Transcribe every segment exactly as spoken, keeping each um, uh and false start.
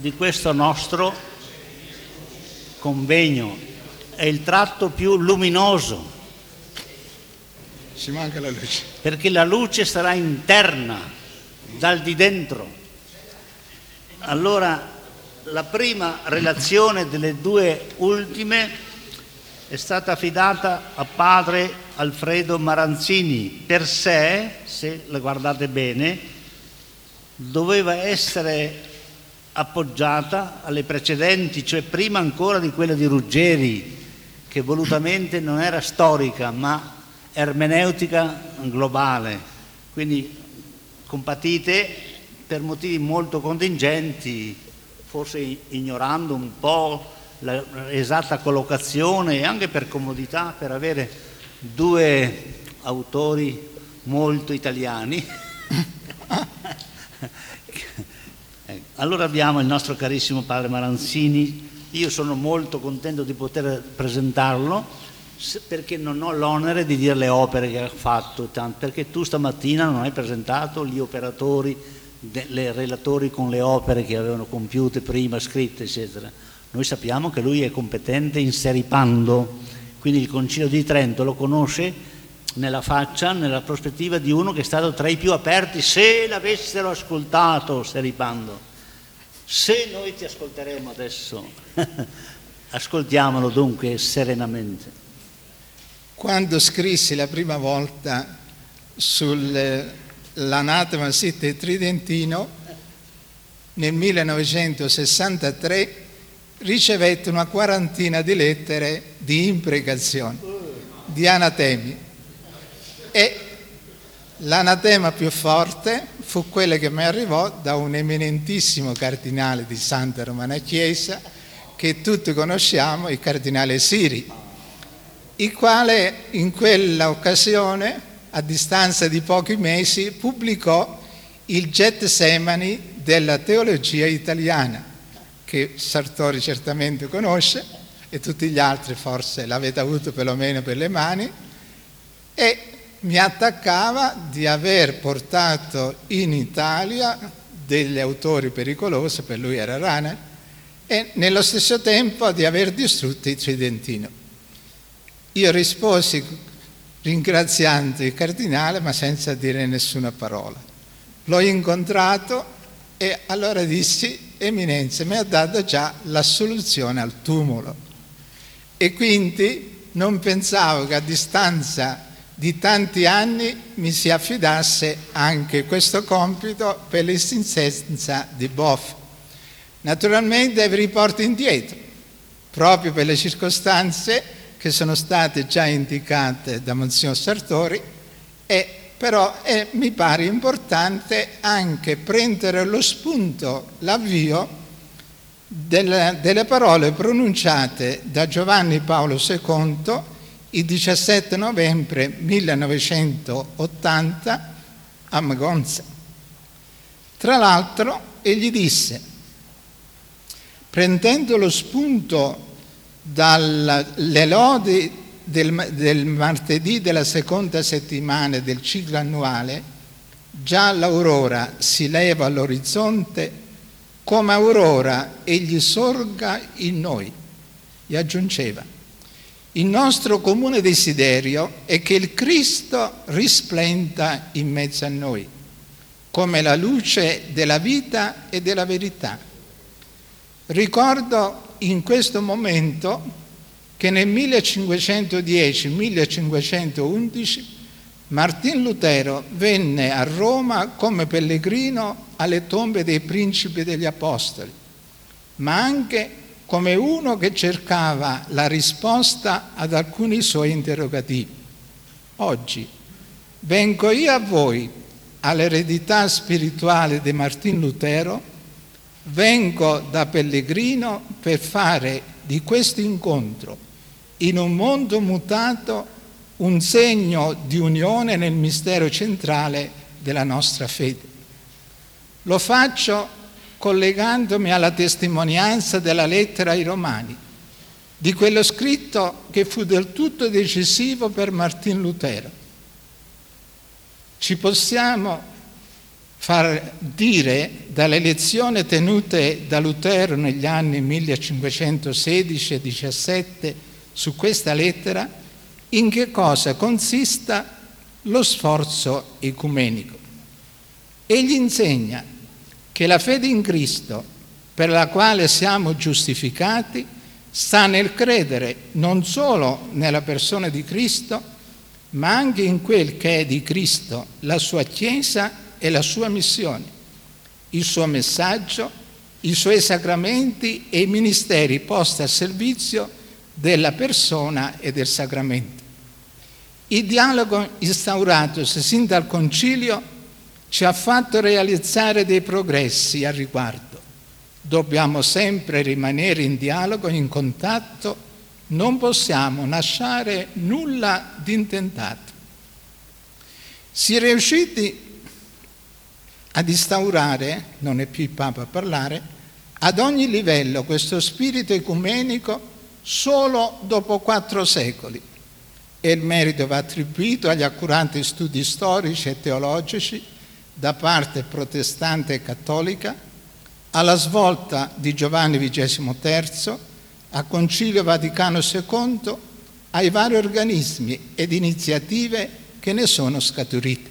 di questo nostro convegno. È il tratto più luminoso. Ci manca la luce. Perché la luce sarà interna, dal di dentro. Allora, la prima relazione delle due ultime è stata affidata a padre Alfredo Maranzini. Per sé, se la guardate bene, doveva essere appoggiata alle precedenti, cioè prima ancora di quella di Ruggeri, che volutamente non era storica ma ermeneutica globale, quindi compatite per motivi molto contingenti, forse ignorando un po' l'esatta collocazione e anche per comodità, per avere due autori molto italiani. Allora abbiamo il nostro carissimo padre Maranzini. Io sono molto contento di poter presentarlo, perché non ho l'onere di dire le opere che ha fatto, perché tu stamattina non hai presentato gli operatori, i relatori con le opere che avevano compiute prima, scritte, eccetera. Noi sappiamo che lui è competente in seripando, quindi il Concilio di Trento lo conosce nella faccia, nella prospettiva di uno che è stato tra i più aperti. Se l'avessero ascoltato seripando, se noi ti ascolteremo adesso, ascoltiamolo dunque serenamente. Quando scrissi la prima volta sull'Anatema Sitte Tridentino nel millenovecentosessantatré ricevette una quarantina di lettere di imprecazioni, di anatemi, e l'anatema più forte fu quella che mi arrivò da un eminentissimo cardinale di Santa Romana Chiesa che tutti conosciamo, il cardinale Siri, il quale in quella occasione, a distanza di pochi mesi, pubblicò il Getsemani della teologia italiana, che Sartori certamente conosce e tutti gli altri forse l'avete avuto perlomeno per le mani, e mi attaccava di aver portato in Italia degli autori pericolosi, per lui era Rana, e nello stesso tempo di aver distrutto il Tridentino. Io risposi ringraziando il cardinale, ma senza dire nessuna parola. L'ho incontrato e allora dissi: Eminenza, mi ha dato già l'assoluzione al tumulo. E quindi non pensavo che a distanza di tanti anni mi si affidasse anche questo compito per l'insistenza di Boff. Naturalmente vi riporto indietro, proprio per le circostanze che sono state già indicate da Monsignor Sartori, e però è, mi pare importante anche prendere lo spunto, l'avvio delle, delle parole pronunciate da Giovanni Paolo secondo il diciassette novembre millenovecentottanta a Magonza. Tra l'altro egli disse, prendendo lo spunto dalle lodi del, del martedì della seconda settimana del ciclo annuale, già l'aurora si leva all'orizzonte, come aurora egli sorga in noi. E aggiungeva, il nostro comune desiderio è che il Cristo risplenda in mezzo a noi, come la luce della vita e della verità. Ricordo in questo momento che nel millecinquecentodieci millecinquecentoundici Martin Lutero venne a Roma come pellegrino alle tombe dei principi degli apostoli, ma anche come uno che cercava la risposta ad alcuni suoi interrogativi. Oggi vengo io a voi, all'eredità spirituale di Martin Lutero, vengo da pellegrino per fare di questo incontro, in un mondo mutato, un segno di unione nel mistero centrale della nostra fede. Lo faccio collegandomi alla testimonianza della lettera ai Romani, di quello scritto che fu del tutto decisivo per Martin Lutero. Ci possiamo far dire dalle lezioni tenute da Lutero negli anni millecinquecentosedici e diciassette su questa lettera in che cosa consista lo sforzo ecumenico. Egli insegna che la fede in Cristo, per la quale siamo giustificati, sta nel credere non solo nella persona di Cristo, ma anche in quel che è di Cristo, la sua Chiesa e la sua missione, il suo messaggio, i suoi sacramenti e i ministeri posti a servizio della persona e del sacramento. Il dialogo instauratosi sin dal Concilio ci ha fatto realizzare dei progressi al riguardo. Dobbiamo sempre rimanere in dialogo, in contatto, non possiamo lasciare nulla di intentato. Si è riusciti ad instaurare, non è più il Papa a parlare, ad ogni livello questo spirito ecumenico solo dopo quattro secoli. E il merito va attribuito agli accurati studi storici e teologici da parte protestante e cattolica, alla svolta di Giovanni vigesimo terzo, al Concilio Vaticano secondo, ai vari organismi ed iniziative che ne sono scaturite.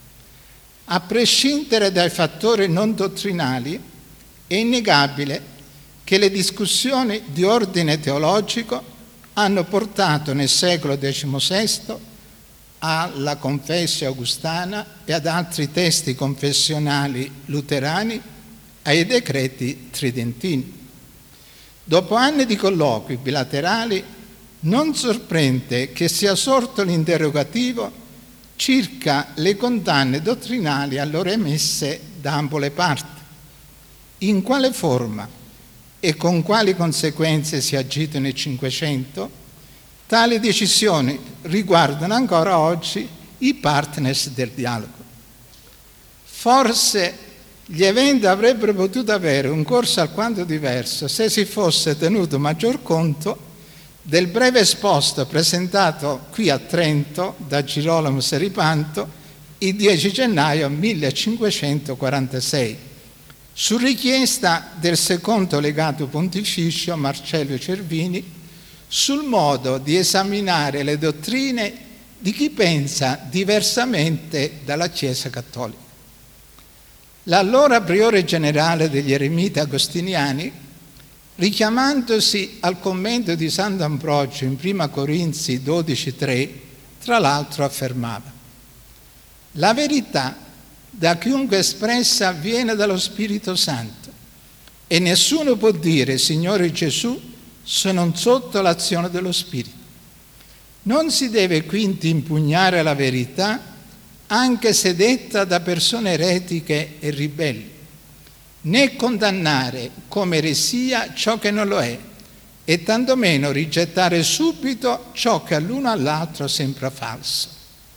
A prescindere dai fattori non dottrinali, è innegabile che le discussioni di ordine teologico hanno portato nel secolo diciannovesimo alla Confessio Augustana e ad altri testi confessionali luterani, ai decreti tridentini. Dopo anni di colloqui bilaterali, non sorprende che sia sorto l'interrogativo circa le condanne dottrinali allora emesse da ambo le parti. In quale forma e con quali conseguenze si è agito nel Cinquecento, tali decisioni riguardano ancora oggi i partners del dialogo. Forse gli eventi avrebbero potuto avere un corso alquanto diverso se si fosse tenuto maggior conto del breve esposto presentato qui a Trento da Girolamo Seripanto il dieci gennaio millecinquecentoquarantasei, su richiesta del secondo legato pontificio Marcello Cervini, sul modo di esaminare le dottrine di chi pensa diversamente dalla Chiesa Cattolica. L'allora priore generale degli eremiti agostiniani, richiamandosi al commento di Sant'Ambrogio in prima Corinzi dodici tre, tra l'altro affermava: la verità da chiunque espressa viene dallo Spirito Santo e nessuno può dire Signore Gesù se non sotto l'azione dello Spirito. Non si deve quindi impugnare la verità anche se detta da persone eretiche e ribelli, né condannare come eresia ciò che non lo è, e tantomeno rigettare subito ciò che all'uno all'altro sembra falso.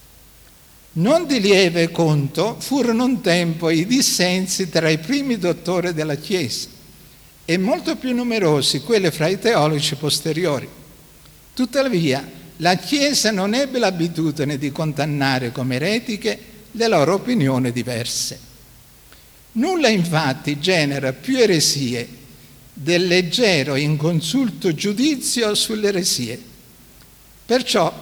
Non di lieve conto furono un tempo i dissensi tra i primi dottori della Chiesa e molto più numerosi quelli fra i teologi posteriori. Tuttavia, la Chiesa non ebbe l'abitudine di condannare come eretiche le loro opinioni diverse. Nulla infatti genera più eresie del leggero e inconsulto giudizio sulle eresie. Perciò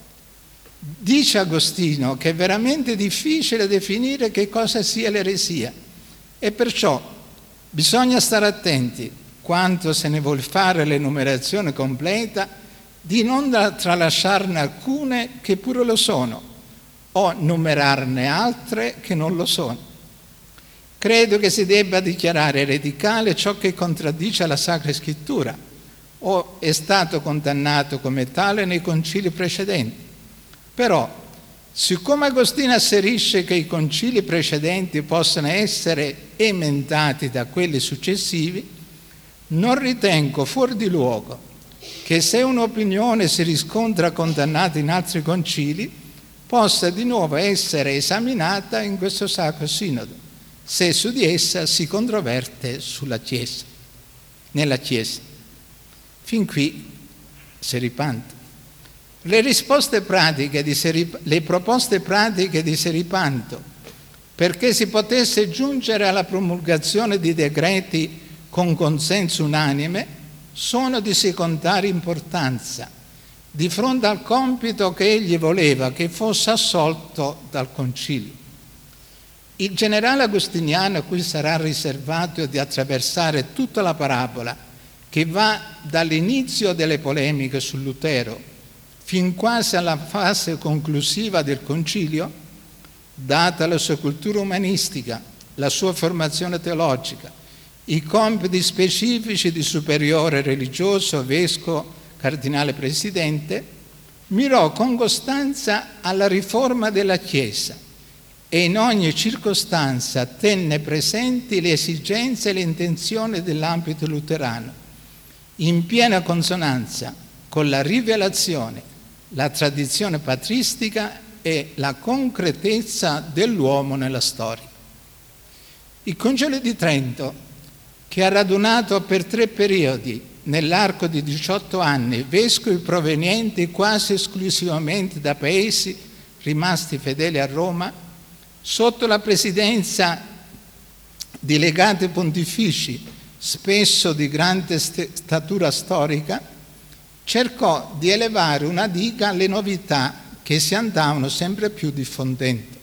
dice Agostino che è veramente difficile definire che cosa sia l'eresia e perciò bisogna stare attenti, quando se ne vuol fare l'enumerazione completa, di non tralasciarne alcune che pure lo sono o numerarne altre che non lo sono. Credo che si debba dichiarare ereticale ciò che contraddice la Sacra Scrittura o è stato condannato come tale nei concili precedenti. Però, siccome Agostino asserisce che i concili precedenti possono essere emendati da quelli successivi, non ritengo fuori di luogo che se un'opinione si riscontra condannata in altri concili possa di nuovo essere esaminata in questo Sacro Sinodo, se su di essa si controverte sulla Chiesa, nella Chiesa. Fin qui Seripanto. Le risposte pratiche di Serip- le proposte pratiche di Seripanto perché si potesse giungere alla promulgazione di decreti con consenso unanime, sono di secondaria importanza di fronte al compito che egli voleva che fosse assolto dal Concilio. Il generale Agostiniano, a cui sarà riservato di attraversare tutta la parabola, che va dall'inizio delle polemiche su Lutero fin quasi alla fase conclusiva del Concilio, data la sua cultura umanistica, la sua formazione teologica, i compiti specifici di superiore religioso, vescovo, cardinale presidente, mirò con costanza alla riforma della Chiesa e in ogni circostanza tenne presenti le esigenze e le intenzioni dell'ambito luterano, in piena consonanza con la rivelazione, la tradizione patristica e la concretezza dell'uomo nella storia. Il Concilio di Trento, che ha radunato per tre periodi, nell'arco di diciotto anni, vescovi provenienti quasi esclusivamente da paesi rimasti fedeli a Roma, sotto la presidenza di legati pontifici, spesso di grande statura storica, cercò di elevare una diga alle novità che si andavano sempre più diffondendo,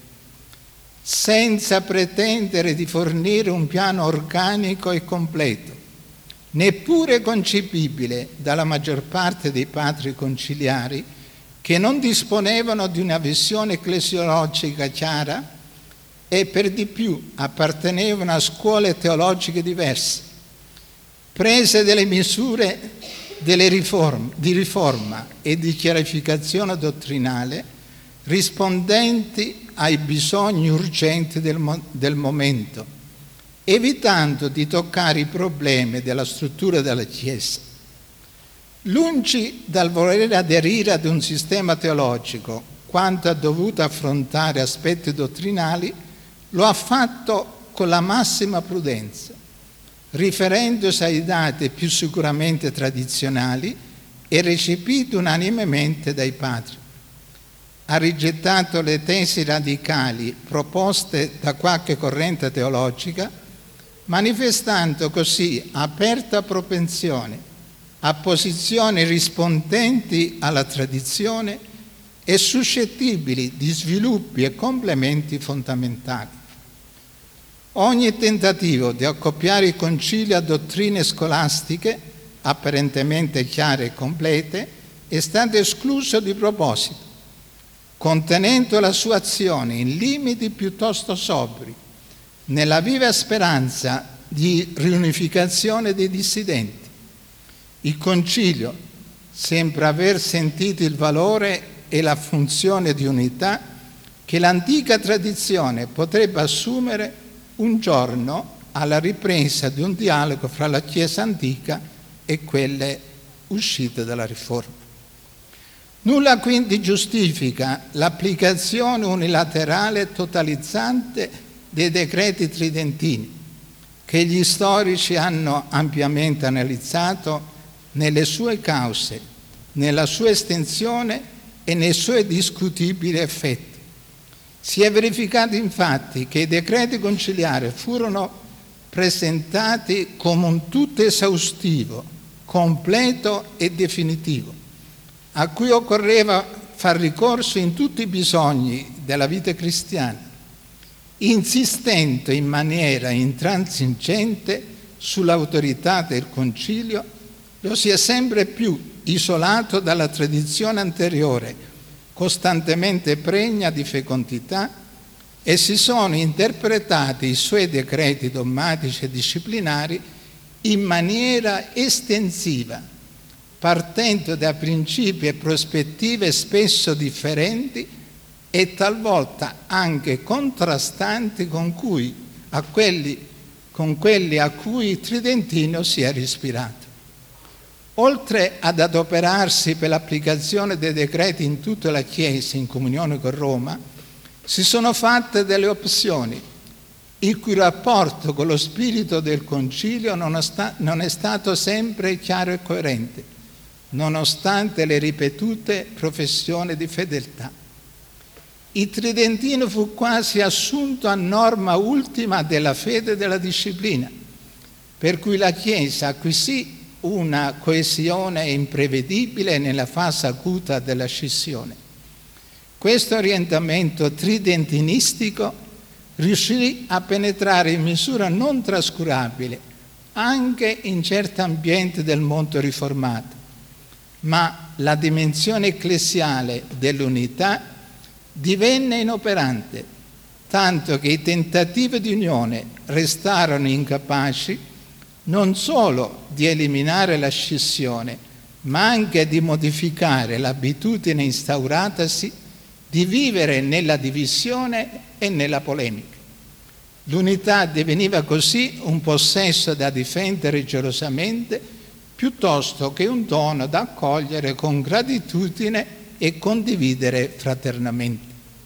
senza pretendere di fornire un piano organico e completo, neppure concepibile dalla maggior parte dei padri conciliari, che non disponevano di una visione ecclesiologica chiara e per di più appartenevano a scuole teologiche diverse, prese delle misure delle riforme, di riforma e di chiarificazione dottrinale rispondenti ai bisogni urgenti del, mo- del momento, evitando di toccare i problemi della struttura della Chiesa. Lungi dal voler aderire ad un sistema teologico, quanto ha dovuto affrontare aspetti dottrinali, lo ha fatto con la massima prudenza, riferendosi ai dati più sicuramente tradizionali e recepiti unanimemente dai padri. Ha rigettato le tesi radicali proposte da qualche corrente teologica, manifestando così aperta propensione a posizioni rispondenti alla tradizione e suscettibili di sviluppi e complementi fondamentali. Ogni tentativo di accoppiare i concili a dottrine scolastiche, apparentemente chiare e complete, è stato escluso di proposito, contenendo la sua azione in limiti piuttosto sobri, nella viva speranza di riunificazione dei dissidenti. Il Concilio sembra aver sentito il valore e la funzione di unità che l'antica tradizione potrebbe assumere un giorno alla ripresa di un dialogo fra la Chiesa antica e quelle uscite dalla Riforma. Nulla quindi giustifica l'applicazione unilaterale e totalizzante dei decreti tridentini, che gli storici hanno ampiamente analizzato nelle sue cause, nella sua estensione e nei suoi discutibili effetti. Si è verificato infatti che i decreti conciliari furono presentati come un tutto esaustivo, completo e definitivo, a cui occorreva far ricorso in tutti i bisogni della vita cristiana, insistendo in maniera intransigente sull'autorità del Concilio, lo si è sempre più isolato dalla tradizione anteriore, costantemente pregna di fecondità, e si sono interpretati i suoi decreti dogmatici e disciplinari in maniera estensiva, partendo da principi e prospettive spesso differenti e talvolta anche contrastanti con, cui, a quelli, con quelli a cui il Tridentino si è ispirato. Oltre ad adoperarsi per l'applicazione dei decreti in tutta la Chiesa in comunione con Roma, si sono fatte delle opzioni il cui rapporto con lo spirito del Concilio non è, sta- non è stato sempre chiaro e coerente, nonostante le ripetute professioni di fedeltà. il Tridentino fu quasi assunto a norma ultima della fede e della disciplina, per cui la Chiesa acquisì una coesione imprevedibile nella fase acuta della scissione. Questo orientamento tridentinistico riuscì a penetrare in misura non trascurabile anche in certi ambienti del mondo riformato, ma la dimensione ecclesiale dell'unità divenne inoperante, tanto che i tentativi di unione restarono incapaci non solo di eliminare la scissione, ma anche di modificare l'abitudine instauratasi di vivere nella divisione e nella polemica. L'unità diveniva così un possesso da difendere gelosamente piuttosto che un dono da accogliere con gratitudine e condividere fraternamente.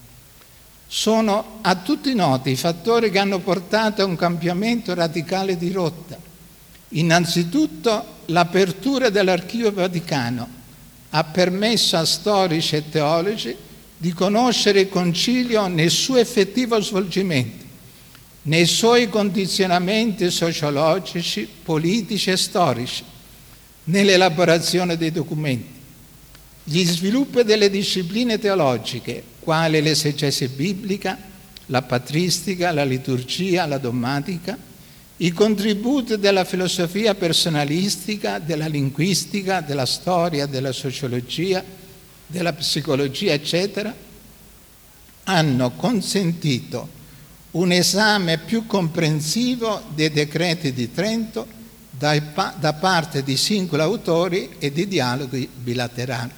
Sono a tutti noti i fattori che hanno portato a un cambiamento radicale di rotta. Innanzitutto l'apertura dell'Archivio Vaticano ha permesso a storici e teologi di conoscere il Concilio nel suo effettivo svolgimento, nei suoi condizionamenti sociologici, politici e storici, nell'elaborazione dei documenti. Gli sviluppi delle discipline teologiche, quali l'esegesi biblica, la patristica, la liturgia, la dogmatica, i contributi della filosofia personalistica, della linguistica, della storia, della sociologia, della psicologia, eccetera, hanno consentito un esame più comprensivo dei decreti di Trento da, da parte di singoli autori e di dialoghi bilaterali.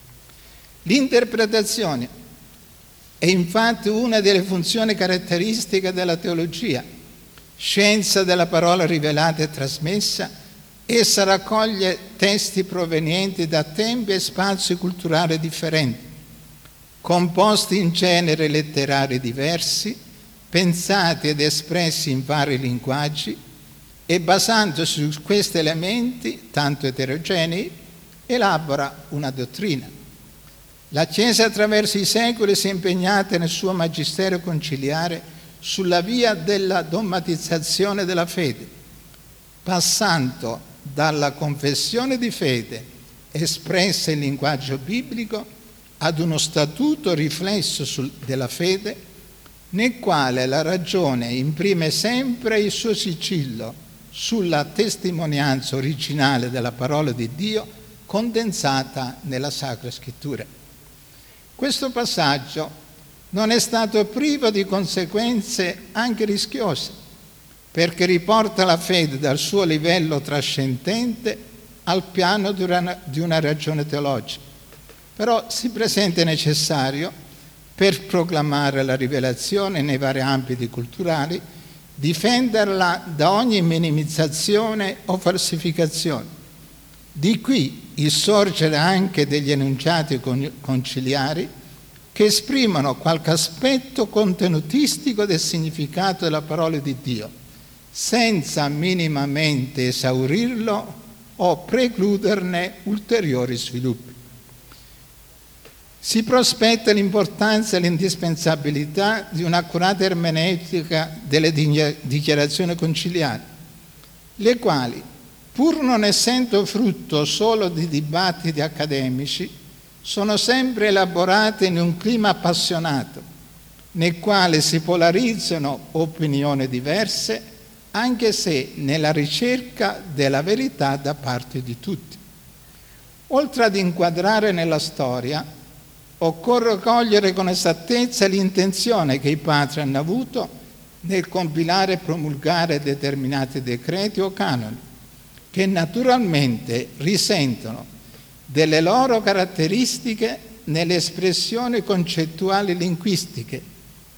L'interpretazione è infatti una delle funzioni caratteristiche della teologia, scienza della parola rivelata e trasmessa. Essa raccoglie testi provenienti da tempi e spazi culturali differenti, composti in generi letterari diversi, pensati ed espressi in vari linguaggi, e basandosi su questi elementi, tanto eterogenei, elabora una dottrina. La Chiesa attraverso i secoli si è impegnata nel suo magistero conciliare sulla via della dogmatizzazione della fede, passando dalla confessione di fede espressa in linguaggio biblico ad uno statuto riflesso sul, della fede, nel quale la ragione imprime sempre il suo sigillo sulla testimonianza originale della parola di Dio condensata nella Sacra Scrittura. Questo passaggio non è stato privo di conseguenze anche rischiose, perché riporta la fede dal suo livello trascendente al piano di una, di una ragione teologica. Però si presenta necessario, per proclamare la rivelazione nei vari ambiti culturali, difenderla da ogni minimizzazione o falsificazione. Di qui il sorgere anche degli enunciati conciliari che esprimono qualche aspetto contenutistico del significato della parola di Dio, senza minimamente esaurirlo o precluderne ulteriori sviluppi. Si prospetta l'importanza e l'indispensabilità di un'accurata ermeneutica delle dichiarazioni conciliari, le quali, pur non essendo frutto solo di dibattiti accademici, sono sempre elaborate in un clima appassionato, nel quale si polarizzano opinioni diverse, anche se nella ricerca della verità da parte di tutti. Oltre ad inquadrare nella storia, occorre cogliere con esattezza l'intenzione che i padri hanno avuto nel compilare e promulgare determinati decreti o canoni, che naturalmente risentono delle loro caratteristiche nelle espressioni concettuali linguistiche,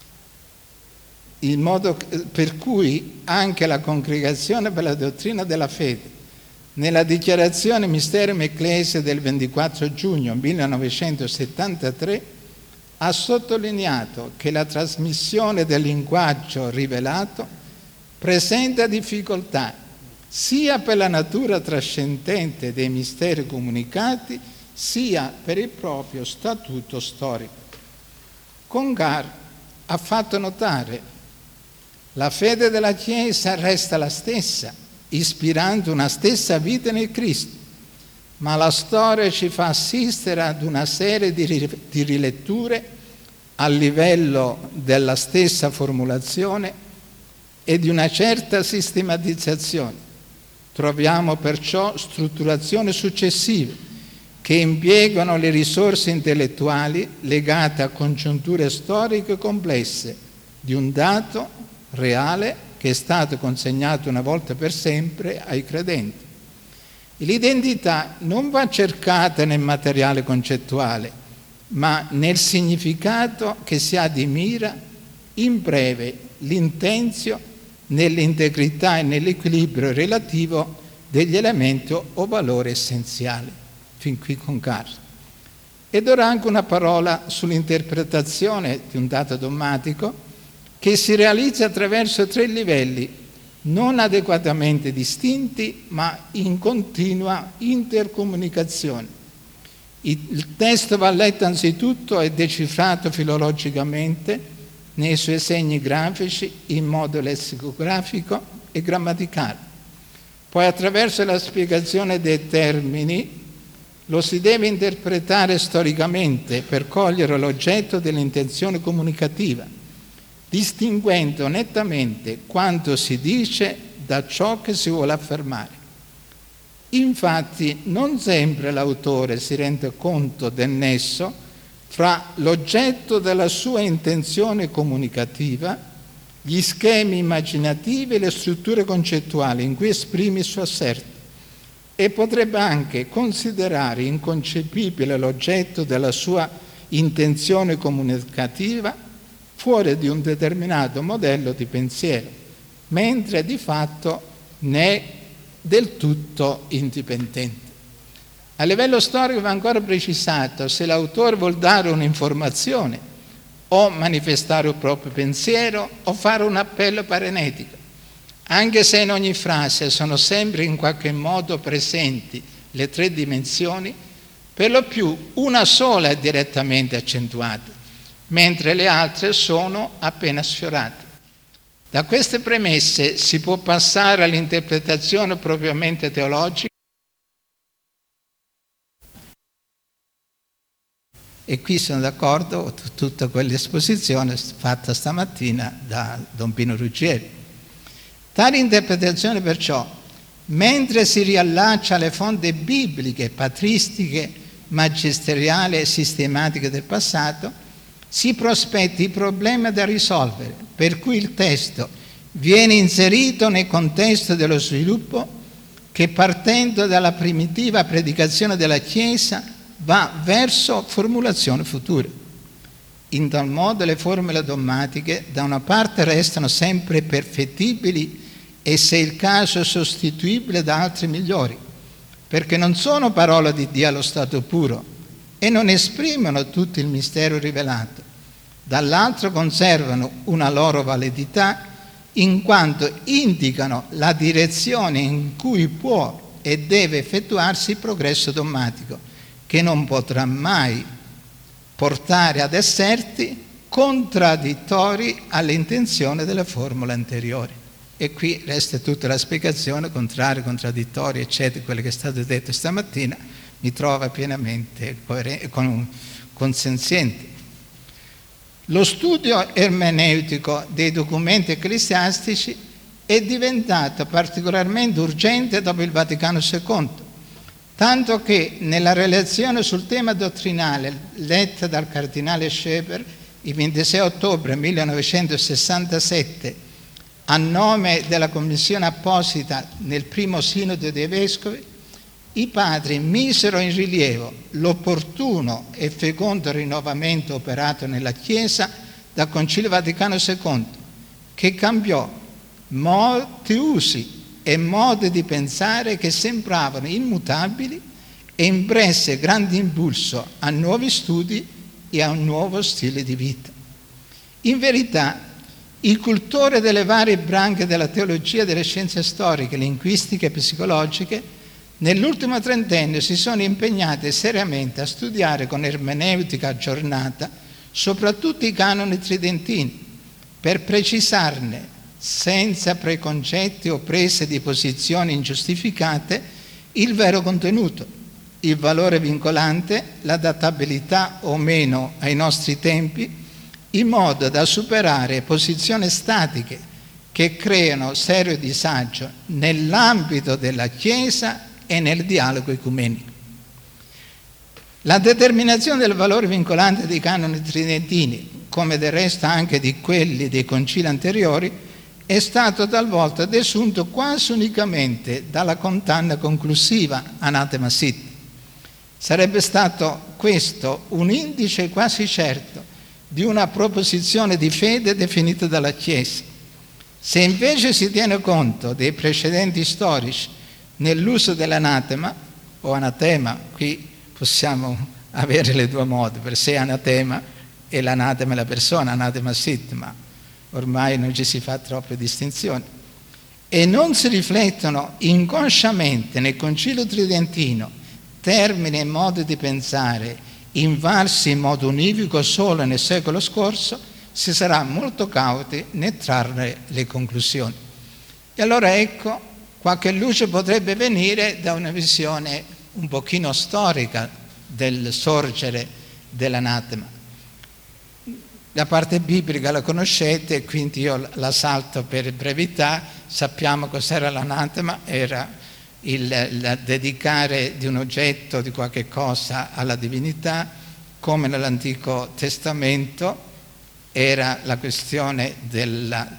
in modo per cui anche la Congregazione per la Dottrina della Fede, nella dichiarazione Mysterium Ecclesiae del ventiquattro giugno millenovecentosettantatré, ha sottolineato che la trasmissione del linguaggio rivelato presenta difficoltà sia per la natura trascendente dei misteri comunicati, sia per il proprio statuto storico. Congar ha fatto notare: la fede della Chiesa resta la stessa, ispirando una stessa vita nel Cristo, ma la storia ci fa assistere ad una serie di, ri- di riletture a livello della stessa formulazione e di una certa sistematizzazione. Troviamo perciò strutturazioni successive che impiegano le risorse intellettuali legate a congiunture storiche complesse di un dato reale che è stato consegnato una volta per sempre ai credenti. L'identità non va cercata nel materiale concettuale, ma nel significato che si ha di mira, in breve, l'intenzio, nell'integrità e nell'equilibrio relativo degli elementi o valori essenziali. Fin qui con Carl. Ed ora anche una parola sull'interpretazione di un dato dommatico che si realizza attraverso tre livelli non adeguatamente distinti ma in continua intercomunicazione. Il testo va letto anzitutto e decifrato filologicamente nei suoi segni grafici in modo lessicografico e grammaticale. Poi attraverso la spiegazione dei termini lo si deve interpretare storicamente per cogliere l'oggetto dell'intenzione comunicativa, distinguendo nettamente quanto si dice da ciò che si vuole affermare. Infatti non sempre l'autore si rende conto del nesso fra l'oggetto della sua intenzione comunicativa, gli schemi immaginativi e le strutture concettuali in cui esprime il suo asserto, e potrebbe anche considerare inconcepibile l'oggetto della sua intenzione comunicativa fuori di un determinato modello di pensiero, mentre di fatto ne è del tutto indipendente. A livello storico va ancora precisato se l'autore vuol dare un'informazione o manifestare il proprio pensiero o fare un appello parenetico, anche se in ogni frase sono sempre in qualche modo presenti le tre dimensioni, per lo più una sola è direttamente accentuata, mentre le altre sono appena sfiorate. Da queste premesse si può passare all'interpretazione propriamente teologica, e qui sono d'accordo con tutta quell'esposizione fatta stamattina da Don Pino Ruggieri. Tale interpretazione perciò, mentre si riallaccia alle fonti bibliche, patristiche, magisteriali e sistematiche del passato, si prospetti il problema da risolvere, per cui il testo viene inserito nel contesto dello sviluppo che, partendo dalla primitiva predicazione della Chiesa, va verso formulazioni future. In tal modo le formule dommatiche da una parte restano sempre perfettibili e, se il caso, sostituibili da altre migliori, perché non sono parole di Dio allo stato puro e non esprimono tutto il mistero rivelato. Dall'altro conservano una loro validità in quanto indicano la direzione in cui può e deve effettuarsi il progresso dommatico, che non potrà mai portare ad asserti contraddittori all'intenzione delle formule anteriori. E qui resta tutta la spiegazione, contrari, contraddittori, eccetera, quello che è stato detto stamattina, mi trova pienamente consenziente. Lo studio ermeneutico dei documenti ecclesiastici è diventato particolarmente urgente dopo il Vaticano secondo, tanto che nella relazione sul tema dottrinale letta dal cardinale Scheper il ventisei ottobre millenovecentosessantasette a nome della commissione apposita nel primo sinodo dei vescovi, i padri misero in rilievo l'opportuno e fecondo rinnovamento operato nella Chiesa dal Concilio Vaticano secondo, che cambiò molti usi e modi di pensare che sembravano immutabili e impresse grande impulso a nuovi studi e a un nuovo stile di vita. In verità, i cultori delle varie branche della teologia, delle scienze storiche, linguistiche e psicologiche, nell'ultimo trentennio si sono impegnati seriamente a studiare con ermeneutica aggiornata soprattutto i canoni tridentini, per precisarne, senza preconcetti o prese di posizione ingiustificate, il vero contenuto, il valore vincolante, l'adattabilità o meno ai nostri tempi, in modo da superare posizioni statiche che creano serio disagio nell'ambito della Chiesa e nel dialogo ecumenico. La determinazione del valore vincolante dei canoni tridentini, come del resto anche di quelli dei concili anteriori, è stato talvolta desunto quasi unicamente dalla condanna conclusiva Anatema Sit. Sarebbe stato questo un indice quasi certo di una proposizione di fede definita dalla Chiesa. Se invece si tiene conto dei precedenti storici nell'uso dell'anatema o anatema, qui possiamo avere le due modi, per sé anatema e l'anatema è la persona, anatema sit, ma ormai non ci si fa troppe distinzioni, e non si riflettono inconsciamente nel Concilio Tridentino termini e modi di pensare invalsi in modo univoco solo nel secolo scorso, si sarà molto cauti nel trarre le conclusioni. E allora ecco, qualche luce potrebbe venire da una visione un pochino storica del sorgere dell'anatema. La parte biblica la conoscete, quindi io la salto per brevità. Sappiamo cos'era l'anatema, era il, il dedicare di un oggetto, di qualche cosa alla divinità, come nell'Antico Testamento era la questione della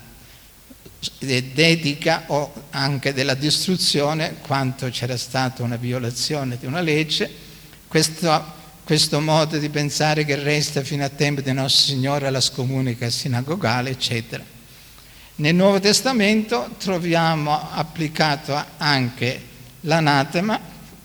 dedica o anche della distruzione, quanto c'era stata una violazione di una legge. Questo, questo modo di pensare che resta fino a tempo di nostro Signore alla scomunica sinagogale, eccetera. Nel Nuovo Testamento troviamo applicato anche l'anatema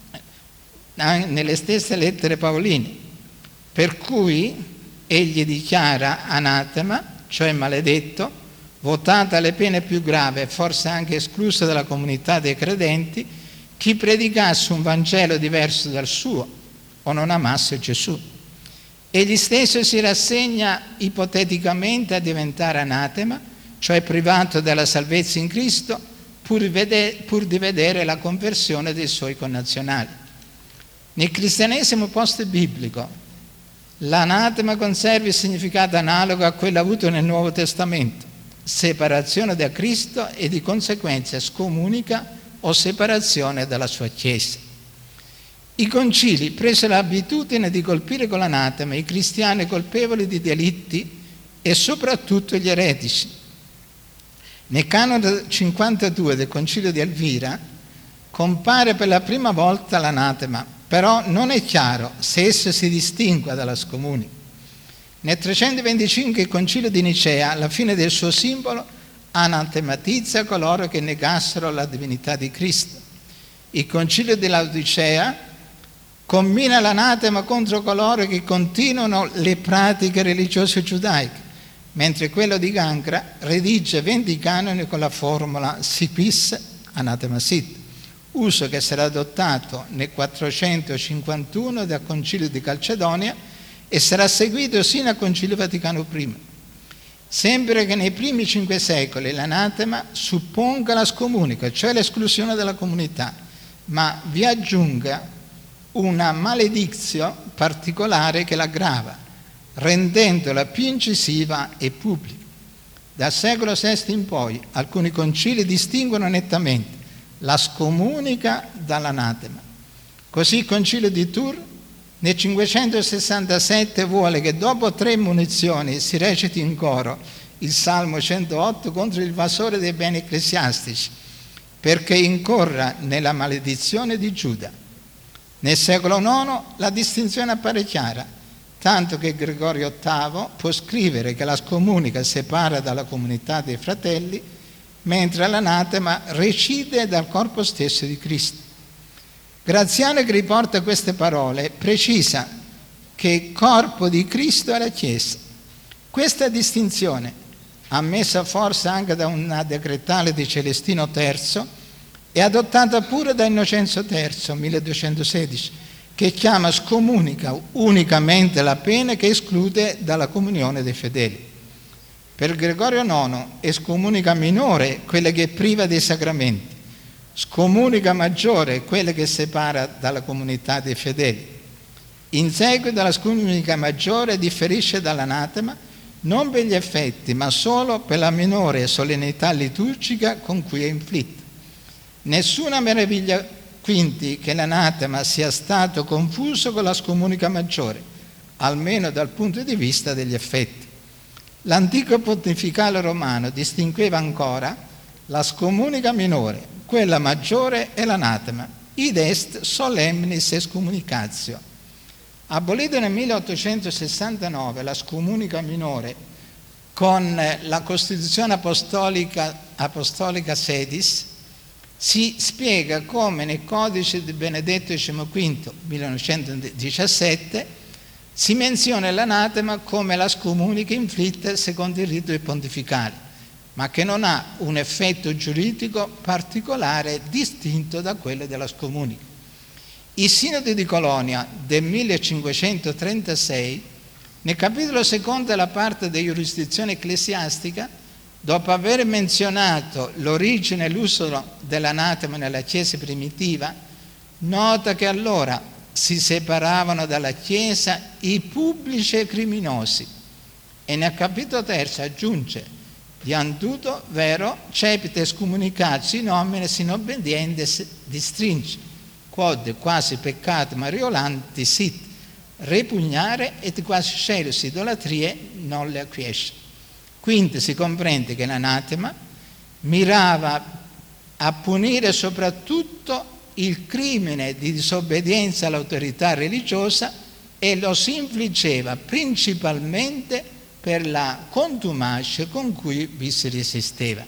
nelle stesse lettere paoline, per cui egli dichiara anatema, cioè maledetto, votata alle pene più gravi e forse anche esclusa dalla comunità dei credenti, chi predicasse un Vangelo diverso dal suo o non amasse Gesù. Egli stesso si rassegna ipoteticamente a diventare anatema, cioè privato della salvezza in Cristo, pur, vede, pur di vedere la conversione dei suoi connazionali. Nel cristianesimo post-biblico l'anatema conserva il significato analogo a quello avuto nel Nuovo Testamento, separazione da Cristo e di conseguenza scomunica o separazione dalla sua Chiesa. I concili presero l'abitudine di colpire con l'anatema i cristiani colpevoli di delitti e soprattutto gli eretici. Nel canone cinquantadue del concilio di Elvira compare per la prima volta l'anatema, però non è chiaro se esso si distingua dalla scomunica. Nel trecentoventicinque il concilio di Nicea, alla fine del suo simbolo, anatematizza coloro che negassero la divinità di Cristo. Il concilio di Laodicea commina l'anatema contro coloro che continuano le pratiche religiose giudaiche, mentre quello di Gangra redige venti canoni con la formula si quis anatema sit, uso che sarà adottato nel quattrocentocinquantuno dal concilio di Calcedonia e sarà seguito sino al concilio Vaticano I. Sembra che nei primi cinque secoli l'anatema supponga la scomunica, cioè l'esclusione dalla comunità, ma vi aggiunga una maledizio particolare che l'aggrava, rendendola più incisiva e pubblica. Dal secolo sesto in poi alcuni concili distinguono nettamente la scomunica dall'anatema. Così il concilio di Tours nel cinquecentosessantasette vuole che dopo tre munizioni si reciti in coro il Salmo centootto contro il invasore dei beni ecclesiastici, perché incorra nella maledizione di Giuda. Nel secolo nono la distinzione appare chiara, tanto che Gregorio ottavo può scrivere che la scomunica separa dalla comunità dei fratelli, mentre l'anatema recide dal corpo stesso di Cristo. Graziano, che riporta queste parole, precisa che il corpo di Cristo è la Chiesa. Questa distinzione, ammessa forse anche da una decretale di Celestino terzo, è adottata pure da Innocenzo terzo, milleduecentosedici, che chiama scomunica unicamente la pena che esclude dalla comunione dei fedeli. Per Gregorio nono è scomunica minore quella che è priva dei sacramenti, scomunica maggiore quella che separa dalla comunità dei fedeli. In seguito la scomunica maggiore differisce dall'anatema non per gli effetti, ma solo per la minore solennità liturgica con cui è inflitta. Nessuna meraviglia quindi che l'anatema sia stato confuso con la scomunica maggiore, almeno dal punto di vista degli effetti. L'antico pontificale romano distingueva ancora la scomunica minore, quella maggiore e l'anatema, id est solemnis excommunicatio. Abolita nel milleottocentosessantanove la scomunica minore con la Costituzione Apostolica, Apostolica Sedis, si spiega come nel codice di Benedetto decimoquinto millenovecentodiciassette si menziona l'anatema come la scomunica inflitta secondo il rito pontificale, ma che non ha un effetto giuridico particolare distinto da quello della scomunica. Il Sinodo di Colonia del millecinquecentotrentasei, nel capitolo secondo della parte di giurisdizione ecclesiastica, dopo aver menzionato l'origine e l'uso dell'anatema nella Chiesa primitiva, nota che allora si separavano dalla Chiesa i pubblici e i criminosi, e nel capitolo terzo aggiunge: diantuto vero cepite excommunicatio in homines in obedientes distringe, quod quasi peccatum ariolanti sit, repugnare et quasi scelus idolatrie non le acquiesce. Quindi si comprende che l'anatema mirava a punire soprattutto il crimine di disobbedienza all'autorità religiosa e lo si infliggeva principalmente per la contumacia con cui vi si resisteva.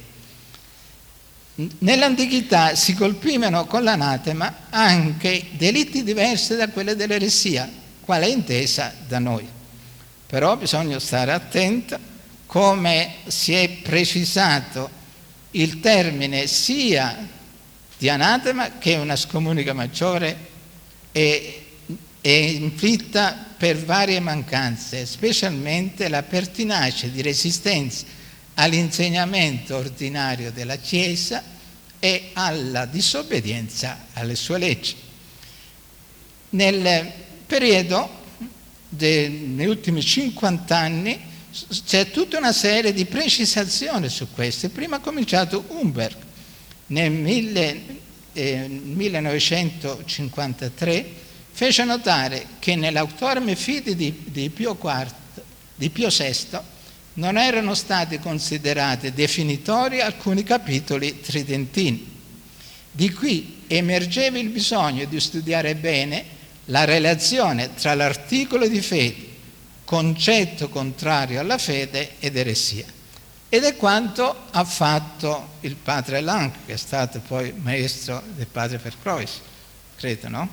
Nell'antichità si colpivano con l'anatema anche delitti diversi da quelli dell'eresia, quale è intesa da noi. Però bisogna stare attenti come si è precisato il termine sia di anatema che una scomunica maggiore è, è inflitta per varie mancanze, specialmente la pertinacia di resistenza all'insegnamento ordinario della Chiesa e alla disobbedienza alle sue leggi. Nel periodo de, negli ultimi cinquanta anni c'è tutta una serie di precisazioni su questo. Prima ha cominciato Humberg nel millenovecentocinquantatré, fece notare che nell'Autorem Fidei di, di, Pio quarto, di Pio sesto non erano stati considerati definitori alcuni capitoli tridentini. Di qui emergeva il bisogno di studiare bene la relazione tra l'articolo di fede, concetto contrario alla fede ed eresia. Ed è quanto ha fatto il padre Lang, che è stato poi maestro del padre Vercroys, credo, no?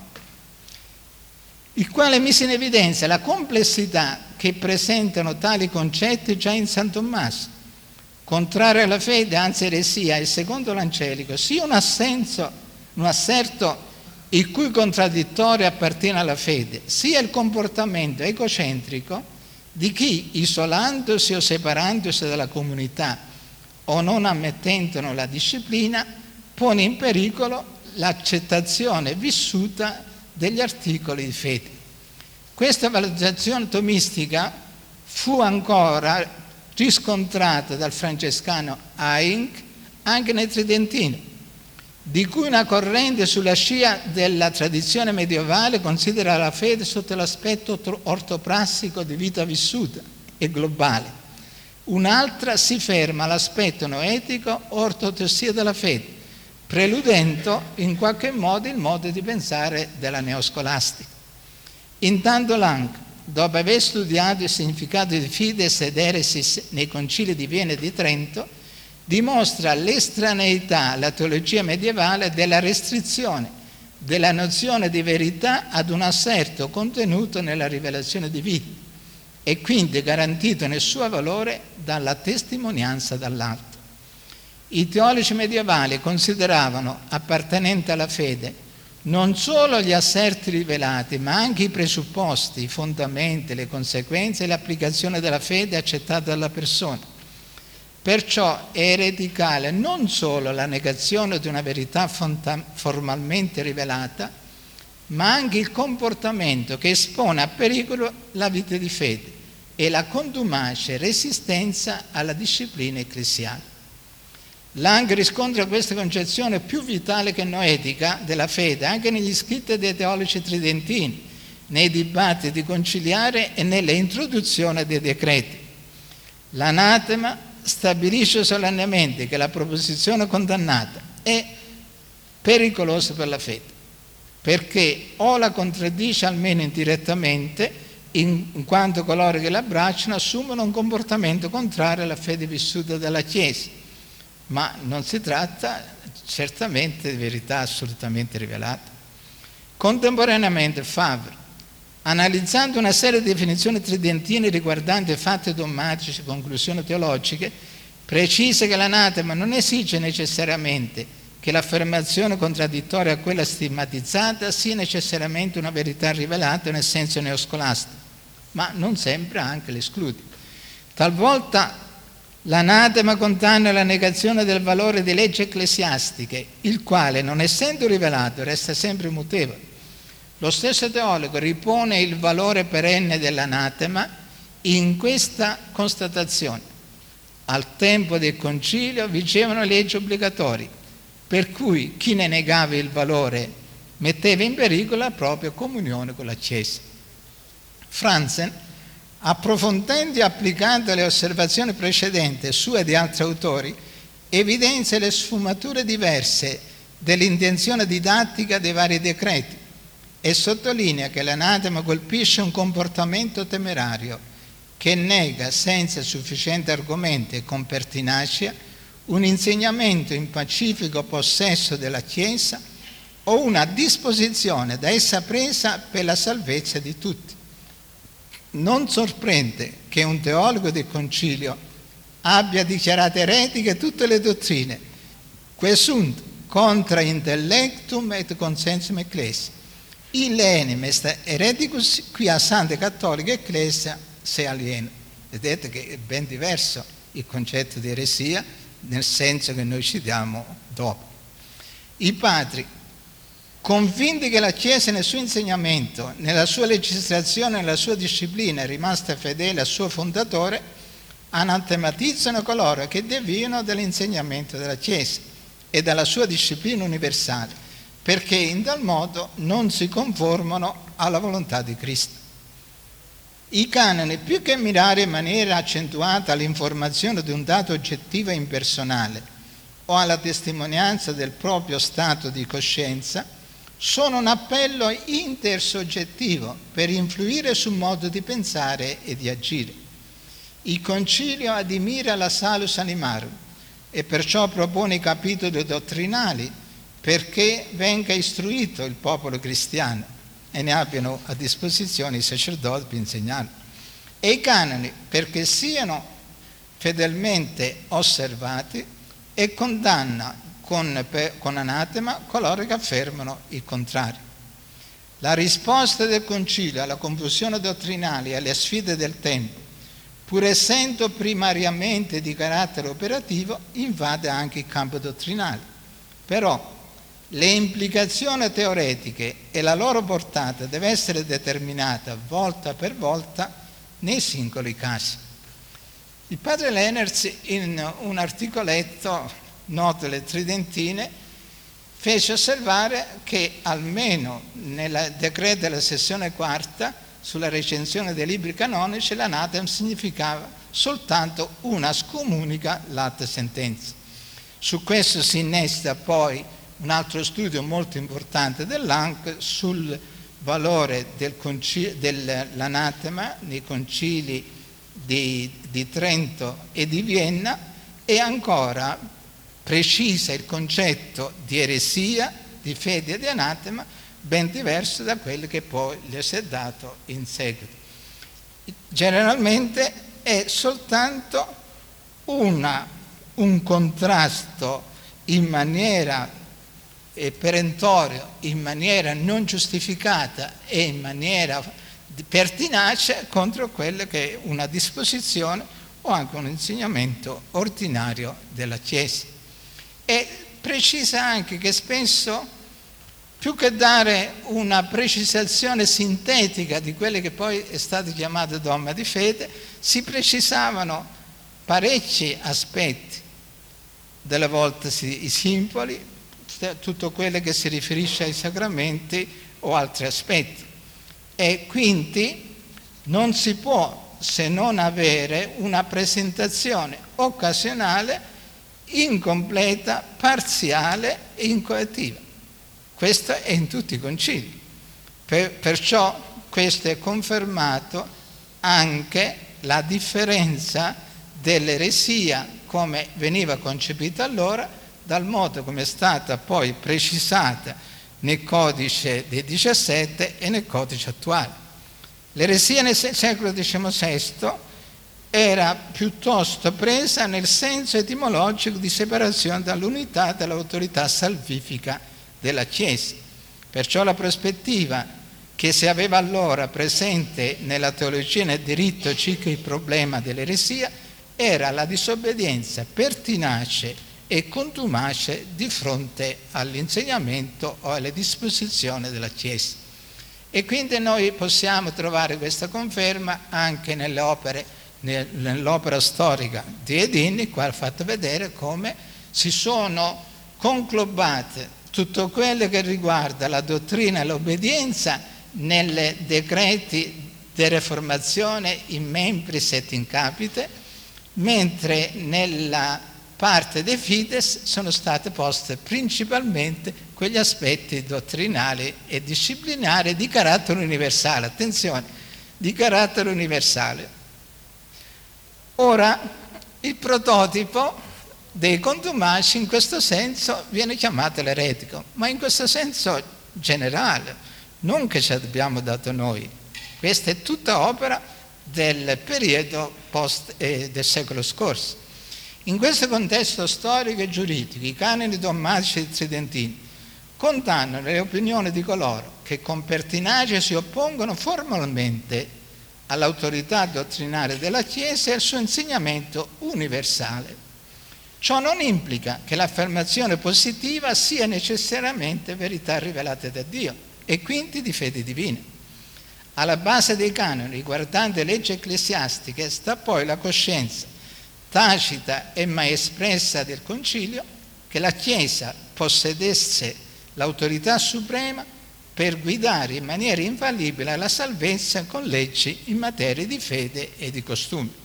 Il quale mise in evidenza la complessità che presentano tali concetti già in San Tommaso. Contrario alla fede, anzi eresia, e secondo l'Angelico, sia un assenso, un asserto il cui contraddittorio appartiene alla fede, sia il comportamento egocentrico di chi, isolandosi o separandosi dalla comunità o non ammettendone la disciplina, pone in pericolo l'accettazione vissuta degli articoli di fede. Questa valutazione tomistica fu ancora riscontrata dal francescano Haink anche nel Tridentino, di cui una corrente sulla scia della tradizione medievale considera la fede sotto l'aspetto ortoprassico di vita vissuta e globale. Un'altra si ferma all'aspetto noetico ortodossia della fede, preludendo in qualche modo il modo di pensare della neoscolastica. Intanto Lang, dopo aver studiato il significato di fides ed eresis nei concili di Vienna e di Trento, dimostra l'estraneità alla teologia medievale della restrizione della nozione di verità ad un asserto contenuto nella rivelazione divina e quindi garantito nel suo valore dalla testimonianza dall'alto. I teologi medievali consideravano appartenente alla fede non solo gli asserti rivelati, ma anche i presupposti, i fondamenti, le conseguenze e l'applicazione della fede accettata dalla persona. Perciò è ereticale non solo la negazione di una verità fonta- formalmente rivelata, ma anche il comportamento che espone a pericolo la vita di fede e la contumace resistenza alla disciplina ecclesiale. Lang riscontra questa concezione più vitale che noetica della fede anche negli scritti dei teologi tridentini, nei dibattiti conciliari e nelle introduzioni dei decreti. L'anatema stabilisce solennemente che la proposizione condannata è pericolosa per la fede, perché o la contraddice almeno indirettamente, in quanto coloro che l'abbracciano assumono un comportamento contrario alla fede vissuta dalla Chiesa. Ma non si tratta certamente di verità assolutamente rivelate. Contemporaneamente Favre, analizzando una serie di definizioni tridentine riguardanti fatti dogmatici e conclusioni teologiche, precisa che l'anatema non esige necessariamente che l'affermazione contraddittoria a quella stigmatizzata sia necessariamente una verità rivelata nel senso neoscolastico, ma non sempre anche l'esclude. Talvolta l'anatema condanna la negazione del valore di leggi ecclesiastiche, il quale, non essendo rivelato, resta sempre mutevole. Lo stesso teologo ripone il valore perenne dell'anatema in questa constatazione. Al tempo del concilio vigevano leggi obbligatorie, per cui chi ne negava il valore metteva in pericolo la propria comunione con la Chiesa. Franzen, approfondendo e applicando le osservazioni precedenti sue e di altri autori, evidenzia le sfumature diverse dell'intenzione didattica dei vari decreti e sottolinea che l'anatema colpisce un comportamento temerario che nega senza sufficienti argomenti e con pertinacia un insegnamento in pacifico possesso della Chiesa o una disposizione da essa presa per la salvezza di tutti. Non sorprende che un teologo del concilio abbia dichiarato eretiche tutte le dottrine, que sunt contra intellectum et consensum ecclesia. Ille enim est hereticus quia Santa Cattolica Ecclesia se aliena. Vedete che è ben diverso il concetto di eresia nel senso che noi citiamo dopo. I padri, convinti che la Chiesa nel suo insegnamento, nella sua legislazione, nella sua disciplina è rimasta fedele al suo fondatore, anatematizzano coloro che deviano dall'insegnamento della Chiesa e dalla sua disciplina universale, perché in tal modo non si conformano alla volontà di Cristo. I canoni, più che mirare in maniera accentuata all'informazione di un dato oggettivo e impersonale o alla testimonianza del proprio stato di coscienza, sono un appello intersoggettivo per influire sul modo di pensare e di agire. Il concilio admira la salus animarum e perciò propone i capitoli dottrinali perché venga istruito il popolo cristiano e ne abbiano a disposizione i sacerdoti per insegnarlo, e i canoni perché siano fedelmente osservati, e condanna con, con anatema coloro che affermano il contrario. La risposta del concilio alla confusione dottrinale e alle sfide del tempo, pur essendo primariamente di carattere operativo, invade anche il campo dottrinale. Però le implicazioni teoretiche e la loro portata deve essere determinata volta per volta nei singoli casi. Il padre Lenertz, in un articoletto Note le Tridentine, fece osservare che almeno nel decreto della sessione quarta sulla recensione dei libri canonici l'anatem significava soltanto una scomunica latta sentenza. Su questo si innesta poi un altro studio molto importante dell'A N C sul valore del conci- dell'anatema nei concili di, di Trento e di Vienna, e ancora precisa il concetto di eresia, di fede e di anatema, ben diverso da quello che poi gli si è dato in seguito. Generalmente è soltanto una, un contrasto in maniera e perentorio in maniera non giustificata e in maniera pertinace contro quello che è una disposizione o anche un insegnamento ordinario della Chiesa. E precisa anche che spesso, più che dare una precisazione sintetica di quelle che poi è stato chiamato dogma di fede, si precisavano parecchi aspetti, delle volte i simboli, tutto quello che si riferisce ai sacramenti o altri aspetti. E quindi non si può se non avere una presentazione occasionale, incompleta, parziale e incoattiva. Questo è in tutti i concili. Per, perciò questo è confermato anche la differenza dell'eresia come veniva concepita allora dal modo come è stata poi precisata nel codice del diciassette e nel codice attuale. L'eresia nel secolo diciassette era piuttosto presa nel senso etimologico di separazione dall'unità dell'autorità salvifica della Chiesa. Perciò la prospettiva che si aveva allora presente nella teologia e nel diritto circa il problema dell'eresia era la disobbedienza pertinace e contumace di fronte all'insegnamento o alle disposizioni della Chiesa. E quindi noi possiamo trovare questa conferma anche nelle opere, nell'opera storica di Edin, il quale ha fatto vedere come si sono conglobate tutto quello che riguarda la dottrina e l'obbedienza nei decreti di Reformazione in membris et in capite, mentre nella parte dei Fides sono state poste principalmente quegli aspetti dottrinali e disciplinari di carattere universale. Attenzione, di carattere universale. Ora, il prototipo dei contumaci in questo senso viene chiamato l'eretico, ma in questo senso generale, non che ci abbiamo dato noi. Questa è tutta opera del periodo post, eh, del secolo scorso. In questo contesto storico e giuridico, i canoni dogmatici e tridentini condannano le opinioni di coloro che con pertinacia si oppongono formalmente all'autorità dottrinaria della Chiesa e al suo insegnamento universale. Ciò non implica che l'affermazione positiva sia necessariamente verità rivelate da Dio e quindi di fede divina. Alla base dei canoni riguardanti le leggi ecclesiastiche sta poi la coscienza tacita e mai espressa del Concilio che la Chiesa possedesse l'autorità suprema per guidare in maniera infallibile la salvezza con leggi in materia di fede e di costumi.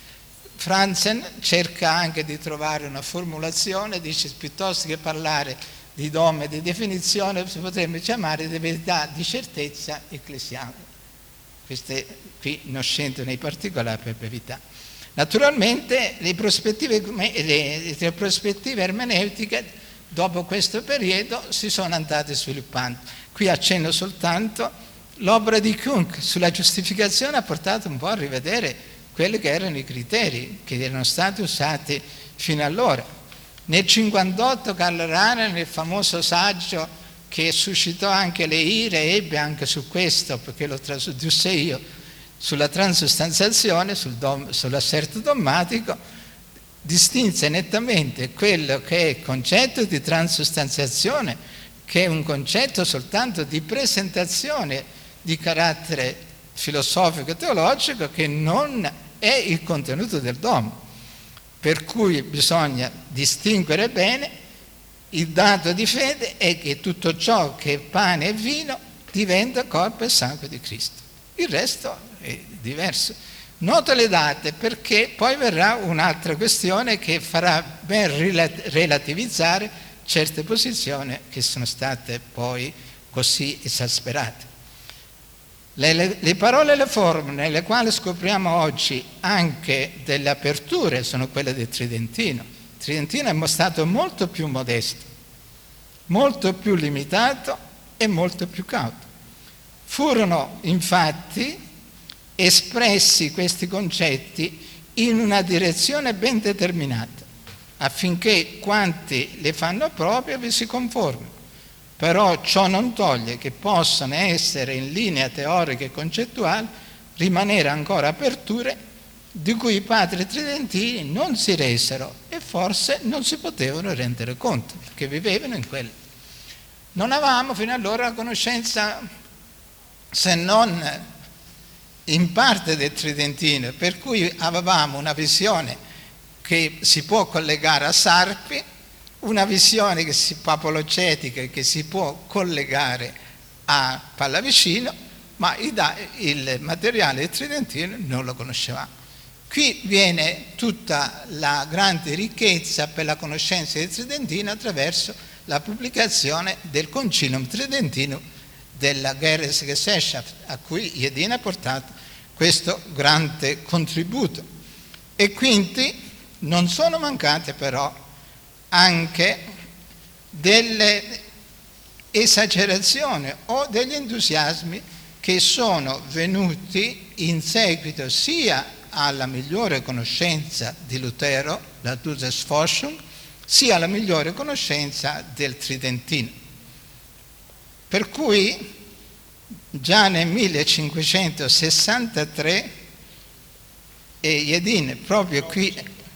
Franzen cerca anche di trovare una formulazione, dice piuttosto che parlare di dogma e di definizione si potrebbe chiamare di verità di certezza ecclesiale. Queste qui non scendo nei particolari per brevità. Naturalmente le prospettive, le, le prospettive ermeneutiche dopo questo periodo si sono andate sviluppando. Qui accenno soltanto l'opera di Kunk sulla giustificazione ha portato un po' a rivedere quelli che erano i criteri che erano stati usati fino allora. Nel cinquantotto Karl Rahner, nel famoso saggio che suscitò anche le ire, ebbe anche su questo, perché lo tradusse io, sulla transustanziazione, sul dom, sull'asserto dogmatico, distinse nettamente quello che è il concetto di transustanziazione, che è un concetto soltanto di presentazione di carattere filosofico e teologico, che non è il contenuto del dogma. Per cui bisogna distinguere bene. Il dato di fede è che tutto ciò che è pane e vino diventa corpo e sangue di Cristo. Il resto è diverso. Noto le date perché poi verrà un'altra questione che farà ben relativizzare certe posizioni che sono state poi così esasperate. Le, le, le parole e le forme nelle quali scopriamo oggi anche delle aperture sono quelle del Tridentino. Il Tridentino è stato molto più modesto, molto più limitato e molto più cauto. Furono infatti espressi questi concetti in una direzione ben determinata, affinché quanti le fanno proprie vi si conformino, Però ciò non toglie che possano essere in linea teorica e concettuale rimanere ancora aperture di cui i padri tridentini non si resero e forse non si potevano rendere conto, perché vivevano in quelle. Non avevamo fino allora la conoscenza, se non in parte, del tridentino, per cui avevamo una visione che si può collegare a Sarpi, una visione che si, apologetica che si può collegare a Pallavicino, ma il materiale del tridentino non lo conoscevamo. Qui viene tutta la grande ricchezza per la conoscenza del tridentino attraverso la pubblicazione del Concilium Tridentinum della Geistesgesellschaft, a cui Jedin ha portato questo grande contributo. E quindi non sono mancate però anche delle esagerazioni o degli entusiasmi che sono venuti in seguito sia alla migliore conoscenza di Lutero, la Durchforschung, sia alla migliore conoscenza del Tridentino. Per cui già nel millecinquecentosessantatré, e Jedin proprio qui,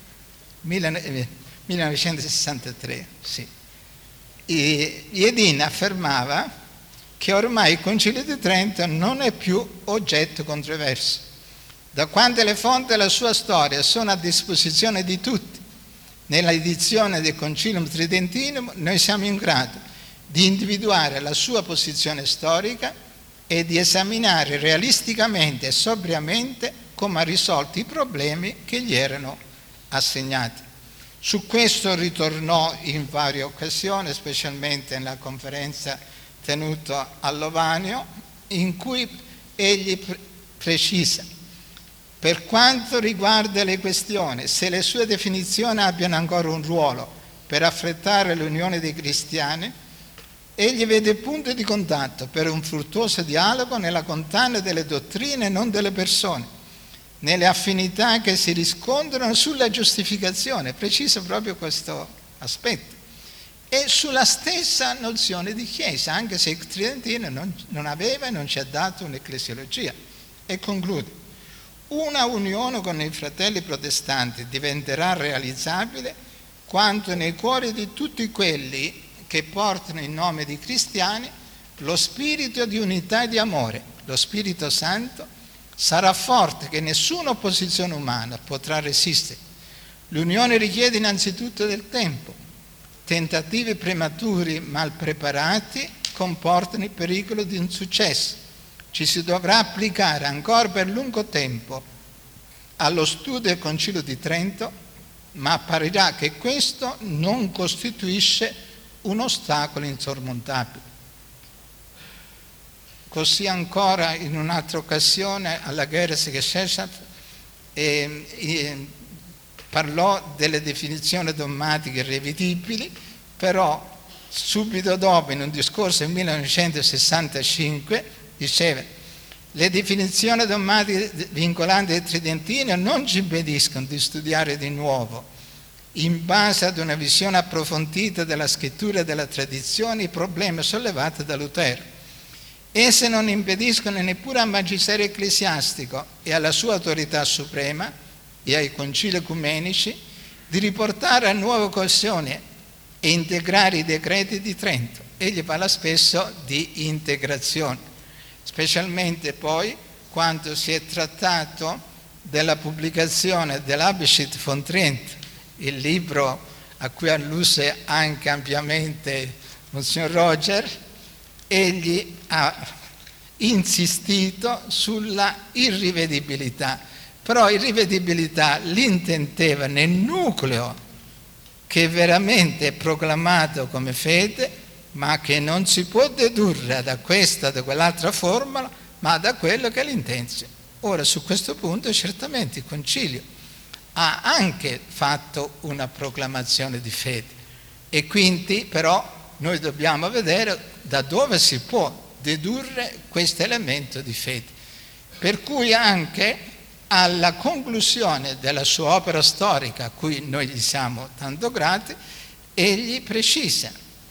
millenovecentosessantatré, sì, e Jedin affermava che ormai il Concilio di Trento non è più oggetto controverso. Da quando le fonti della sua storia sono a disposizione di tutti, nella edizione del Concilium Tridentinum noi siamo in grado di individuare la sua posizione storica e di esaminare realisticamente e sobriamente come ha risolto i problemi che gli erano assegnati. Su questo ritornò in varie occasioni, specialmente nella conferenza tenuta a Lovanio, in cui egli pre- precisa: per quanto riguarda le questioni, se le sue definizioni abbiano ancora un ruolo per affrettare l'unione dei cristiani, egli vede punti di contatto per un fruttuoso dialogo nella condanna delle dottrine e non delle persone, nelle affinità che si riscontrano sulla giustificazione, precisa proprio questo aspetto, e sulla stessa nozione di Chiesa, anche se il Tridentino non, non aveva e non ci ha dato un'ecclesiologia. E conclude: una unione con i fratelli protestanti diventerà realizzabile quando nei cuori di tutti quelli che portano il nome di cristiani lo spirito di unità e di amore, lo Spirito Santo, sarà forte che nessuna opposizione umana potrà resistere. L'unione richiede innanzitutto del tempo. Tentativi prematuri mal preparati comportano il pericolo di insuccesso. Ci si dovrà applicare ancora per lungo tempo allo studio del Concilio di Trento, ma apparirà che questo non costituisce un ostacolo insormontabile. Così ancora in un'altra occasione alla Geistesgesellschaft eh, eh, parlò delle definizioni dogmatiche irrevedibili, però subito dopo, in un discorso del millenovecentosessantacinque, diceva: le definizioni dogmatiche vincolanti del Tridentino non ci impediscono di studiare di nuovo, in base ad una visione approfondita della scrittura e della tradizione, i problemi sollevati da Lutero. Esse non impediscono neppure al magisterio ecclesiastico e alla sua autorità suprema e ai concili ecumenici di riportare a nuove occasioni e integrare i decreti di Trento. Egli parla spesso di integrazione, specialmente poi quando si è trattato della pubblicazione dell'Abschied von Trient, il libro a cui alluse anche ampiamente Monsignor Roger. Egli ha insistito sulla irrivedibilità, però irrivedibilità l'intendeva nel nucleo che veramente è proclamato come fede, ma che non si può dedurre da questa o da quell'altra formula, ma da quello che è l'intenzio. Ora, su questo punto certamente il Concilio ha anche fatto una proclamazione di fede, e quindi però noi dobbiamo vedere da dove si può dedurre questo elemento di fede. Per cui anche alla conclusione della sua opera storica, a cui noi gli siamo tanto grati, egli precisa: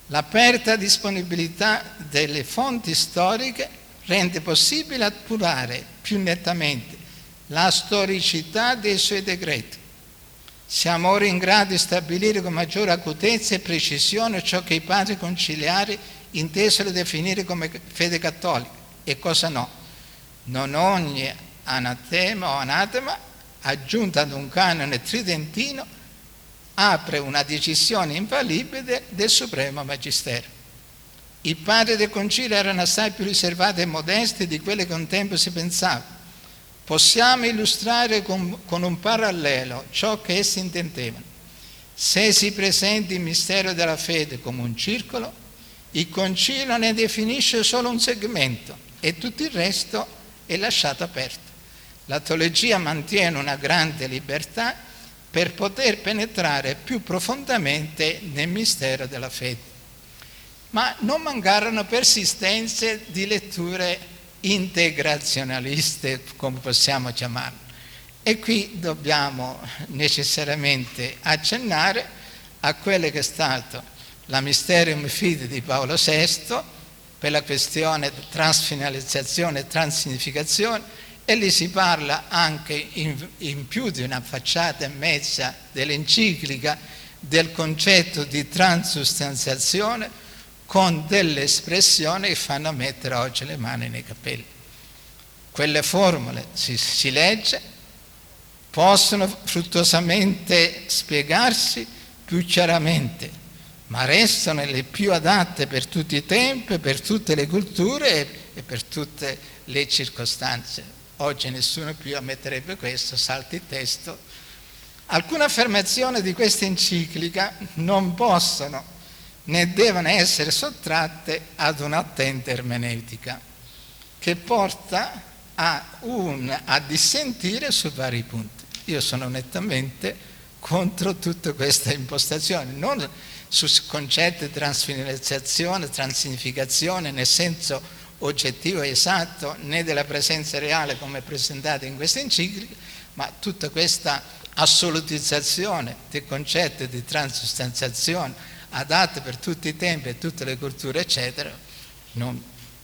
L'aperta disponibilità delle fonti storiche rende possibile appurare più nettamente la storicità dei suoi decreti. Siamo ora in grado di stabilire con maggiore acutezza e precisione ciò che i padri conciliari intesero definire come fede cattolica e cosa no. Non ogni anatema o anatema aggiunta ad un canone tridentino apre una decisione infallibile del Supremo Magistero. I padri del concilio erano assai più riservati e modesti di quello che un tempo si pensava. Possiamo illustrare con, con un parallelo ciò che essi intendevano. Se si presenta il mistero della fede come un circolo, il concilio ne definisce solo un segmento e tutto il resto è lasciato aperto. La teologia mantiene una grande libertà per poter penetrare più profondamente nel mistero della fede. Ma non mancarono persistenze di letture integrazionaliste, come possiamo chiamarle. E qui dobbiamo necessariamente accennare a quello che è stato la Mysterium Fidei di Paolo sesto per la questione transfinalizzazione e transignificazione, e lì si parla anche in, in più di una facciata e mezza dell'enciclica del concetto di transustanziazione, con delle espressioni che fanno mettere oggi le mani nei capelli. Quelle formule si, si legge, possono fruttuosamente spiegarsi più chiaramente, ma restano le più adatte per tutti i tempi, per tutte le culture e, e per tutte le circostanze. Oggi nessuno più ammetterebbe questo, salta il testo. Alcune affermazioni di questa enciclica non possono né devono essere sottratte ad un'attenta ermeneutica che porta a, un, a dissentire su vari punti. Io sono nettamente contro tutta questa impostazione, non su concetti di transfinalizzazione, transignificazione nel senso oggettivo e esatto, né della presenza reale come presentata in questa enciclica, ma tutta questa assolutizzazione dei concetti di transustanziazione adatte per tutti i tempi e tutte le culture, eccetera. Non.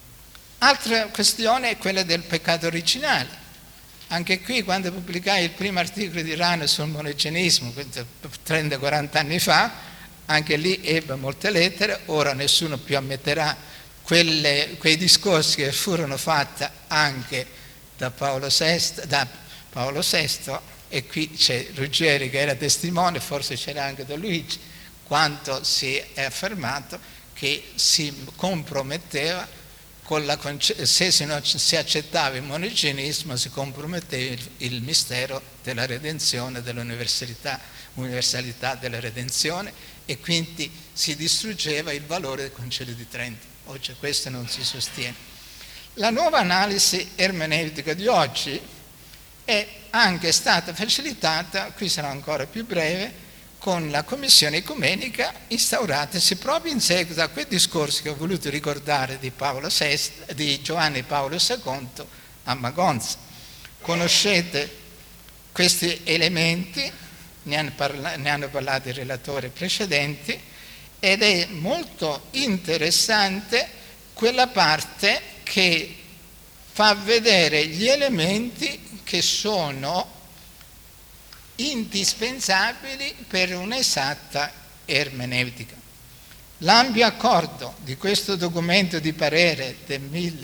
Altra questione è quella del peccato originale. Anche qui, quando pubblicai il primo articolo di Rano sul monogenismo, trenta quaranta anni fa, anche lì ebbe molte lettere. Ora nessuno più ammetterà quelle, quei discorsi che furono fatti anche da Paolo sesto, da Paolo sesto, e qui c'è Ruggeri che era testimone, forse c'era anche Don Luigi, quanto si è affermato che si comprometteva con la, se si, non, si accettava il monogenismo si comprometteva il, il mistero della redenzione, dell'universalità universalità della redenzione, e quindi si distruggeva il valore del Concilio di Trento. Oggi questo non si sostiene. La nuova analisi ermeneutica di oggi è anche stata facilitata, qui sarà ancora più breve, con la commissione ecumenica instauratasi proprio in seguito a quei discorsi che ho voluto ricordare di, Paolo sesto, di Giovanni Paolo secondo a Magonza. Conoscete questi elementi, ne hanno, parla- ne hanno parlato i relatori precedenti, ed è molto interessante quella parte che fa vedere gli elementi che sono indispensabili per un'esatta ermeneutica. L'ampio accordo di questo documento di parere del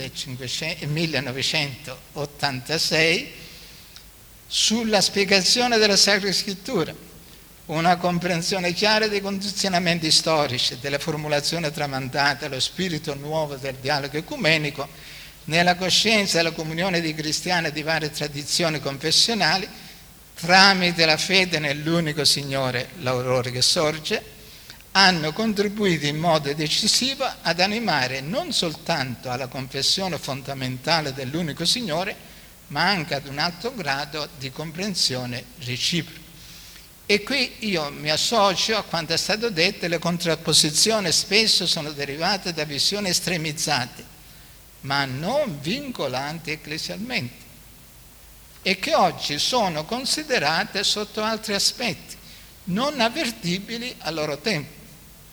millenovecentottantasei sulla spiegazione della Sacra Scrittura, una comprensione chiara dei condizionamenti storici, della formulazione tramandata, lo spirito nuovo del dialogo ecumenico, nella coscienza della comunione di cristiani di varie tradizioni confessionali, tramite la fede nell'unico Signore, l'aurora che sorge, hanno contribuito in modo decisivo ad animare non soltanto alla confessione fondamentale dell'unico Signore, ma anche ad un alto grado di comprensione reciproca. E qui io mi associo a quanto è stato detto: le contrapposizioni spesso sono derivate da visioni estremizzate, ma non vincolanti ecclesialmente, e che oggi sono considerate sotto altri aspetti, non avvertibili al loro tempo.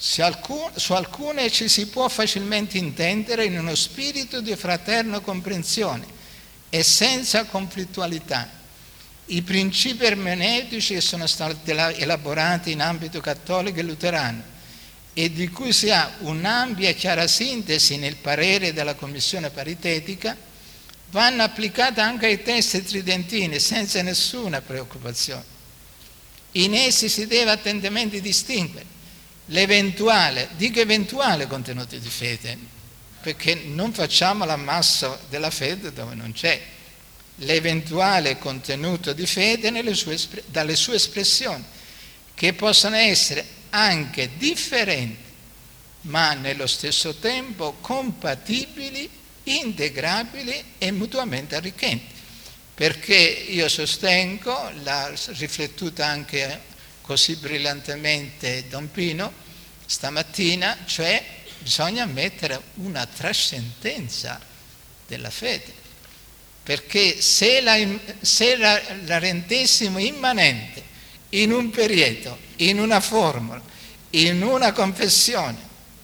Su alcune, su alcune ci si può facilmente intendere in uno spirito di fraterna comprensione e senza conflittualità. I principi ermeneutici che sono stati elaborati in ambito cattolico e luterano e di cui si ha un'ampia e chiara sintesi nel parere della Commissione paritetica vanno applicati anche ai testi tridentini senza nessuna preoccupazione. In essi si deve attentamente distinguere l'eventuale, dico eventuale contenuto di fede, perché non facciamo l'ammasso della fede dove non c'è, l'eventuale contenuto di fede nelle sue, dalle sue espressioni, che possono essere anche differenti, ma nello stesso tempo compatibili, integrabili e mutuamente arricchenti. Perché io sostengo, l'ha riflettuta anche così brillantemente Don Pino stamattina, cioè bisogna mettere una trascendenza della fede, perché se la, se la, la rendessimo immanente in un periodo, in una formula, in una confessione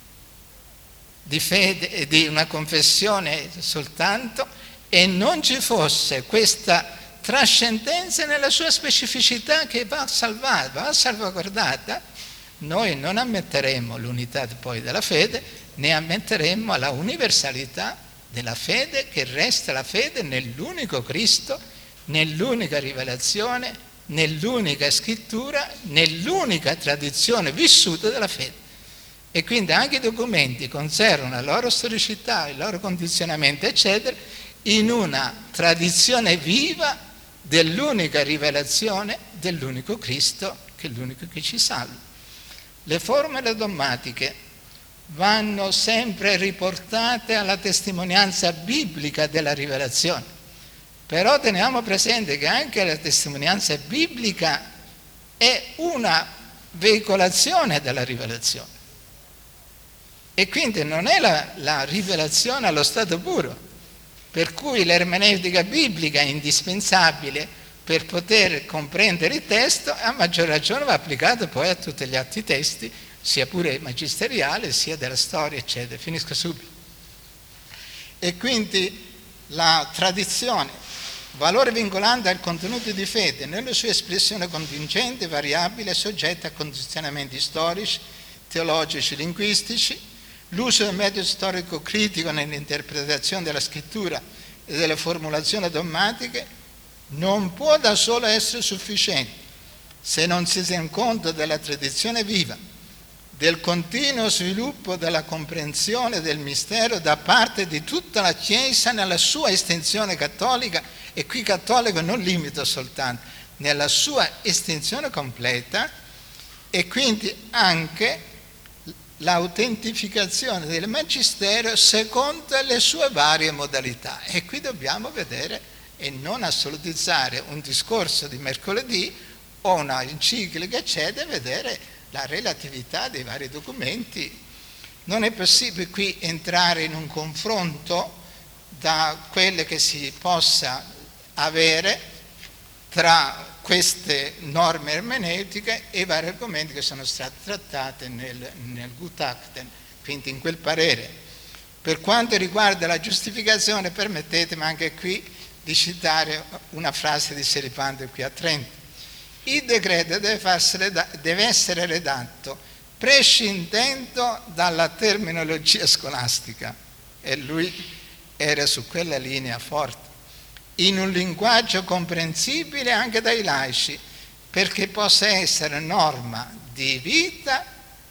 di fede, di una confessione soltanto, e non ci fosse questa trascendenza nella sua specificità che va salvata, va salvaguardata, noi non ammetteremo l'unità poi della fede, ne ammetteremo la universalità della fede, che resta la fede nell'unico Cristo, nell'unica rivelazione, nell'unica scrittura, nell'unica tradizione vissuta della fede. E quindi anche i documenti conservano la loro storicità, il loro condizionamento, eccetera, in una tradizione viva dell'unica rivelazione dell'unico Cristo, che è l'unico che ci salva. Le formule dogmatiche vanno sempre riportate alla testimonianza biblica della rivelazione, però teniamo presente che anche la testimonianza biblica è una veicolazione della rivelazione, e quindi non è la, la rivelazione allo stato puro, per cui l'ermeneutica biblica è indispensabile per poter comprendere il testo, a maggior ragione va applicata poi a tutti gli altri testi, sia pure magisteriale, sia della storia, eccetera. Finisco subito. E quindi la tradizione, valore vincolante al contenuto di fede, nelle sue espressioni contingente, variabile, soggetta a condizionamenti storici, teologici, linguistici, l'uso del metodo storico critico nell'interpretazione della scrittura e delle formulazioni dogmatiche non può da solo essere sufficiente se non si tiene conto della tradizione viva, del continuo sviluppo della comprensione del mistero da parte di tutta la Chiesa nella sua estensione cattolica, e qui cattolico non limito soltanto, nella sua estensione completa, e quindi anche l'autentificazione del magistero secondo le sue varie modalità. E qui dobbiamo vedere e non assolutizzare un discorso di mercoledì o una enciclica, eccetera, vedere la relatività dei vari documenti. Non è possibile qui entrare in un confronto da quelle che si possa avere tra queste norme ermeneutiche e i vari argomenti che sono stati trattati nel, nel Gutachten, quindi in quel parere. Per quanto riguarda la giustificazione, permettetemi anche qui di citare una frase di Seripante qui a Trento. Il decreto deve, farsi, deve essere redatto prescindendo dalla terminologia scolastica, e lui era su quella linea forte, in un linguaggio comprensibile anche dai laici, perché possa essere norma di vita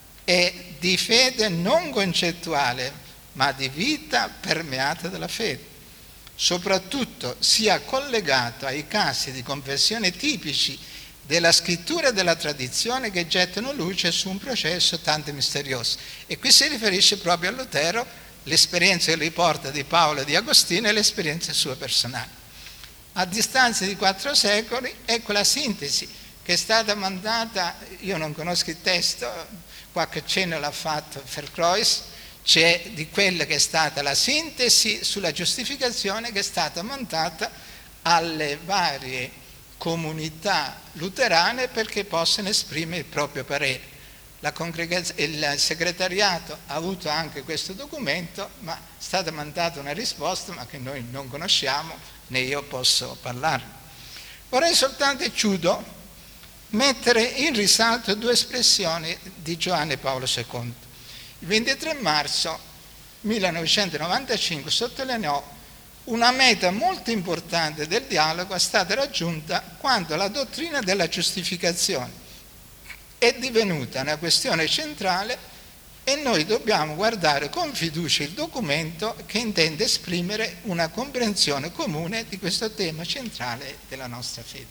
e di fede non concettuale, ma di vita permeata dalla fede. Soprattutto sia collegato ai casi di confessione tipici della scrittura e della tradizione che gettano luce su un processo tanto misterioso. E qui si riferisce proprio a Lutero, l'esperienza che lui porta di Paolo e di Agostino e l'esperienza sua personale. A distanza di quattro secoli, ecco la sintesi che è stata mandata, io non conosco il testo, qualche cenno l'ha fatto Vercroys, c'è di quella che è stata la sintesi sulla giustificazione che è stata mandata alle varie comunità luterane perché possano esprimere il proprio parere. La congregaz- il segretariato ha avuto anche questo documento, ma è stata mandata una risposta, ma che noi non conosciamo, né io posso parlarne. Vorrei soltanto, e chiudo, mettere in risalto due espressioni di Giovanni Paolo secondo. Il ventitré marzo millenovecentonovantacinque sottolineò: una meta molto importante del dialogo è stata raggiunta quando la dottrina della giustificazione è divenuta una questione centrale e noi dobbiamo guardare con fiducia il documento che intende esprimere una comprensione comune di questo tema centrale della nostra fede.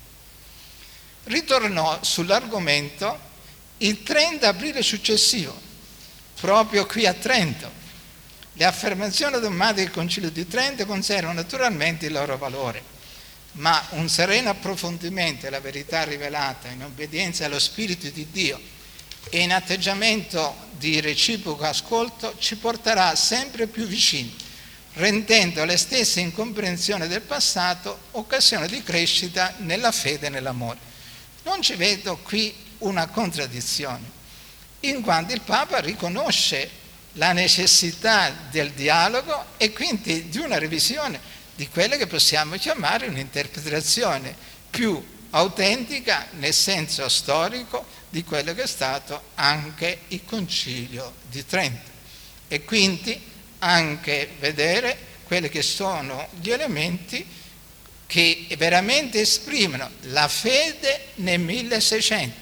Ritornò sull'argomento il trenta aprile successivo, proprio qui a Trento. Le affermazioni dogmatiche del Concilio di Trento conservano naturalmente il loro valore, ma un sereno approfondimento della verità rivelata in obbedienza allo Spirito di Dio e in atteggiamento di reciproco ascolto ci porterà sempre più vicini, rendendo le stesse incomprensioni del passato occasione di crescita nella fede e nell'amore. Non ci vedo qui una contraddizione, in quanto il Papa riconosce la necessità del dialogo e quindi di una revisione di quella che possiamo chiamare un'interpretazione più autentica nel senso storico di quello che è stato anche il Concilio di Trento, e quindi anche vedere quelli che sono gli elementi che veramente esprimono la fede nel milleseicento,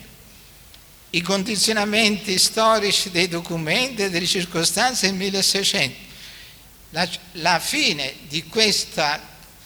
i condizionamenti storici dei documenti e delle circostanze del milleseicento, la, la fine di questa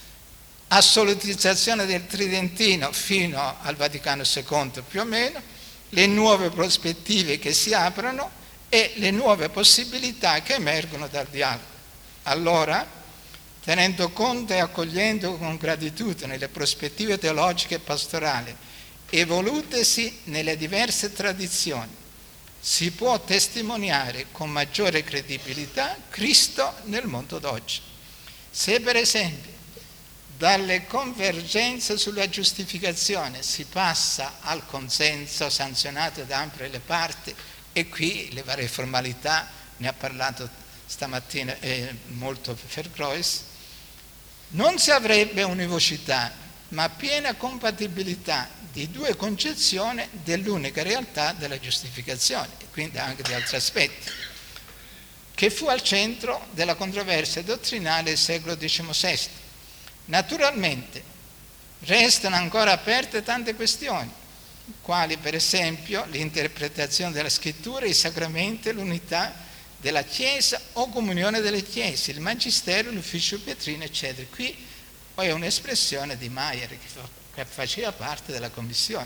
assolutizzazione del Tridentino fino al Vaticano secondo più o meno, le nuove prospettive che si aprono e le nuove possibilità che emergono dal dialogo. Allora, tenendo conto e accogliendo con gratitudine le prospettive teologiche e pastorali evolutesi nelle diverse tradizioni, si può testimoniare con maggiore credibilità Cristo nel mondo d'oggi. Se per esempio dalle convergenze sulla giustificazione si passa al consenso sanzionato da ampie le parti, e qui le varie formalità, ne ha parlato stamattina eh, molto Vercroes, non si avrebbe univocità, ma piena compatibilità di due concezioni dell'unica realtà della giustificazione, e quindi anche di altri aspetti, che fu al centro della controversia dottrinale del secolo diciannovesimo. Naturalmente restano ancora aperte tante questioni, quali per esempio l'interpretazione della scrittura, i sacramenti, l'unità della Chiesa o comunione delle Chiese, il magistero, l'ufficio pietrino, eccetera. Qui poi è un'espressione di Maier che faceva parte della commissione.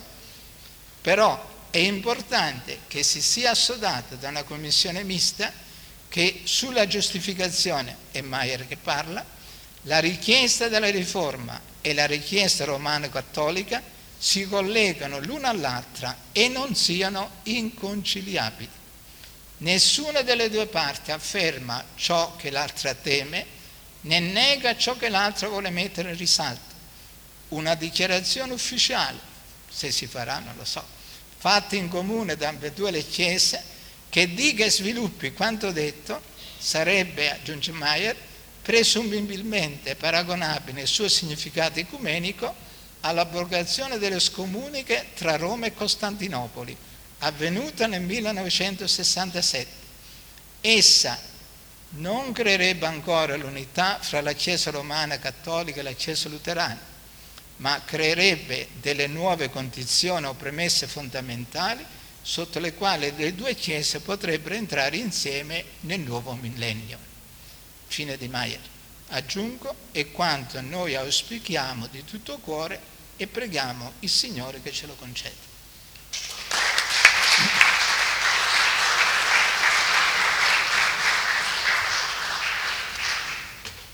Però è importante che si sia assodato da una commissione mista che sulla giustificazione, è Maier che parla, la richiesta della riforma e la richiesta romano-cattolica si collegano l'una all'altra e non siano inconciliabili. Nessuna delle due parti afferma ciò che l'altra teme, né nega ciò che l'altra vuole mettere in risalto. Una dichiarazione ufficiale, se si farà non lo so, fatta in comune da ambedue le chiese, che dica e sviluppi quanto detto, sarebbe, aggiunge Maier, presumibilmente paragonabile nel suo significato ecumenico all'abrogazione delle scomuniche tra Roma e Costantinopoli, avvenuta nel millenovecentosessantasette. Essa non creerebbe ancora l'unità fra la Chiesa romana cattolica e la Chiesa luterana, ma creerebbe delle nuove condizioni o premesse fondamentali sotto le quali le due Chiese potrebbero entrare insieme nel nuovo millennio. Fine di Maier. Aggiungo, è quanto noi auspichiamo di tutto cuore e preghiamo il Signore che ce lo conceda.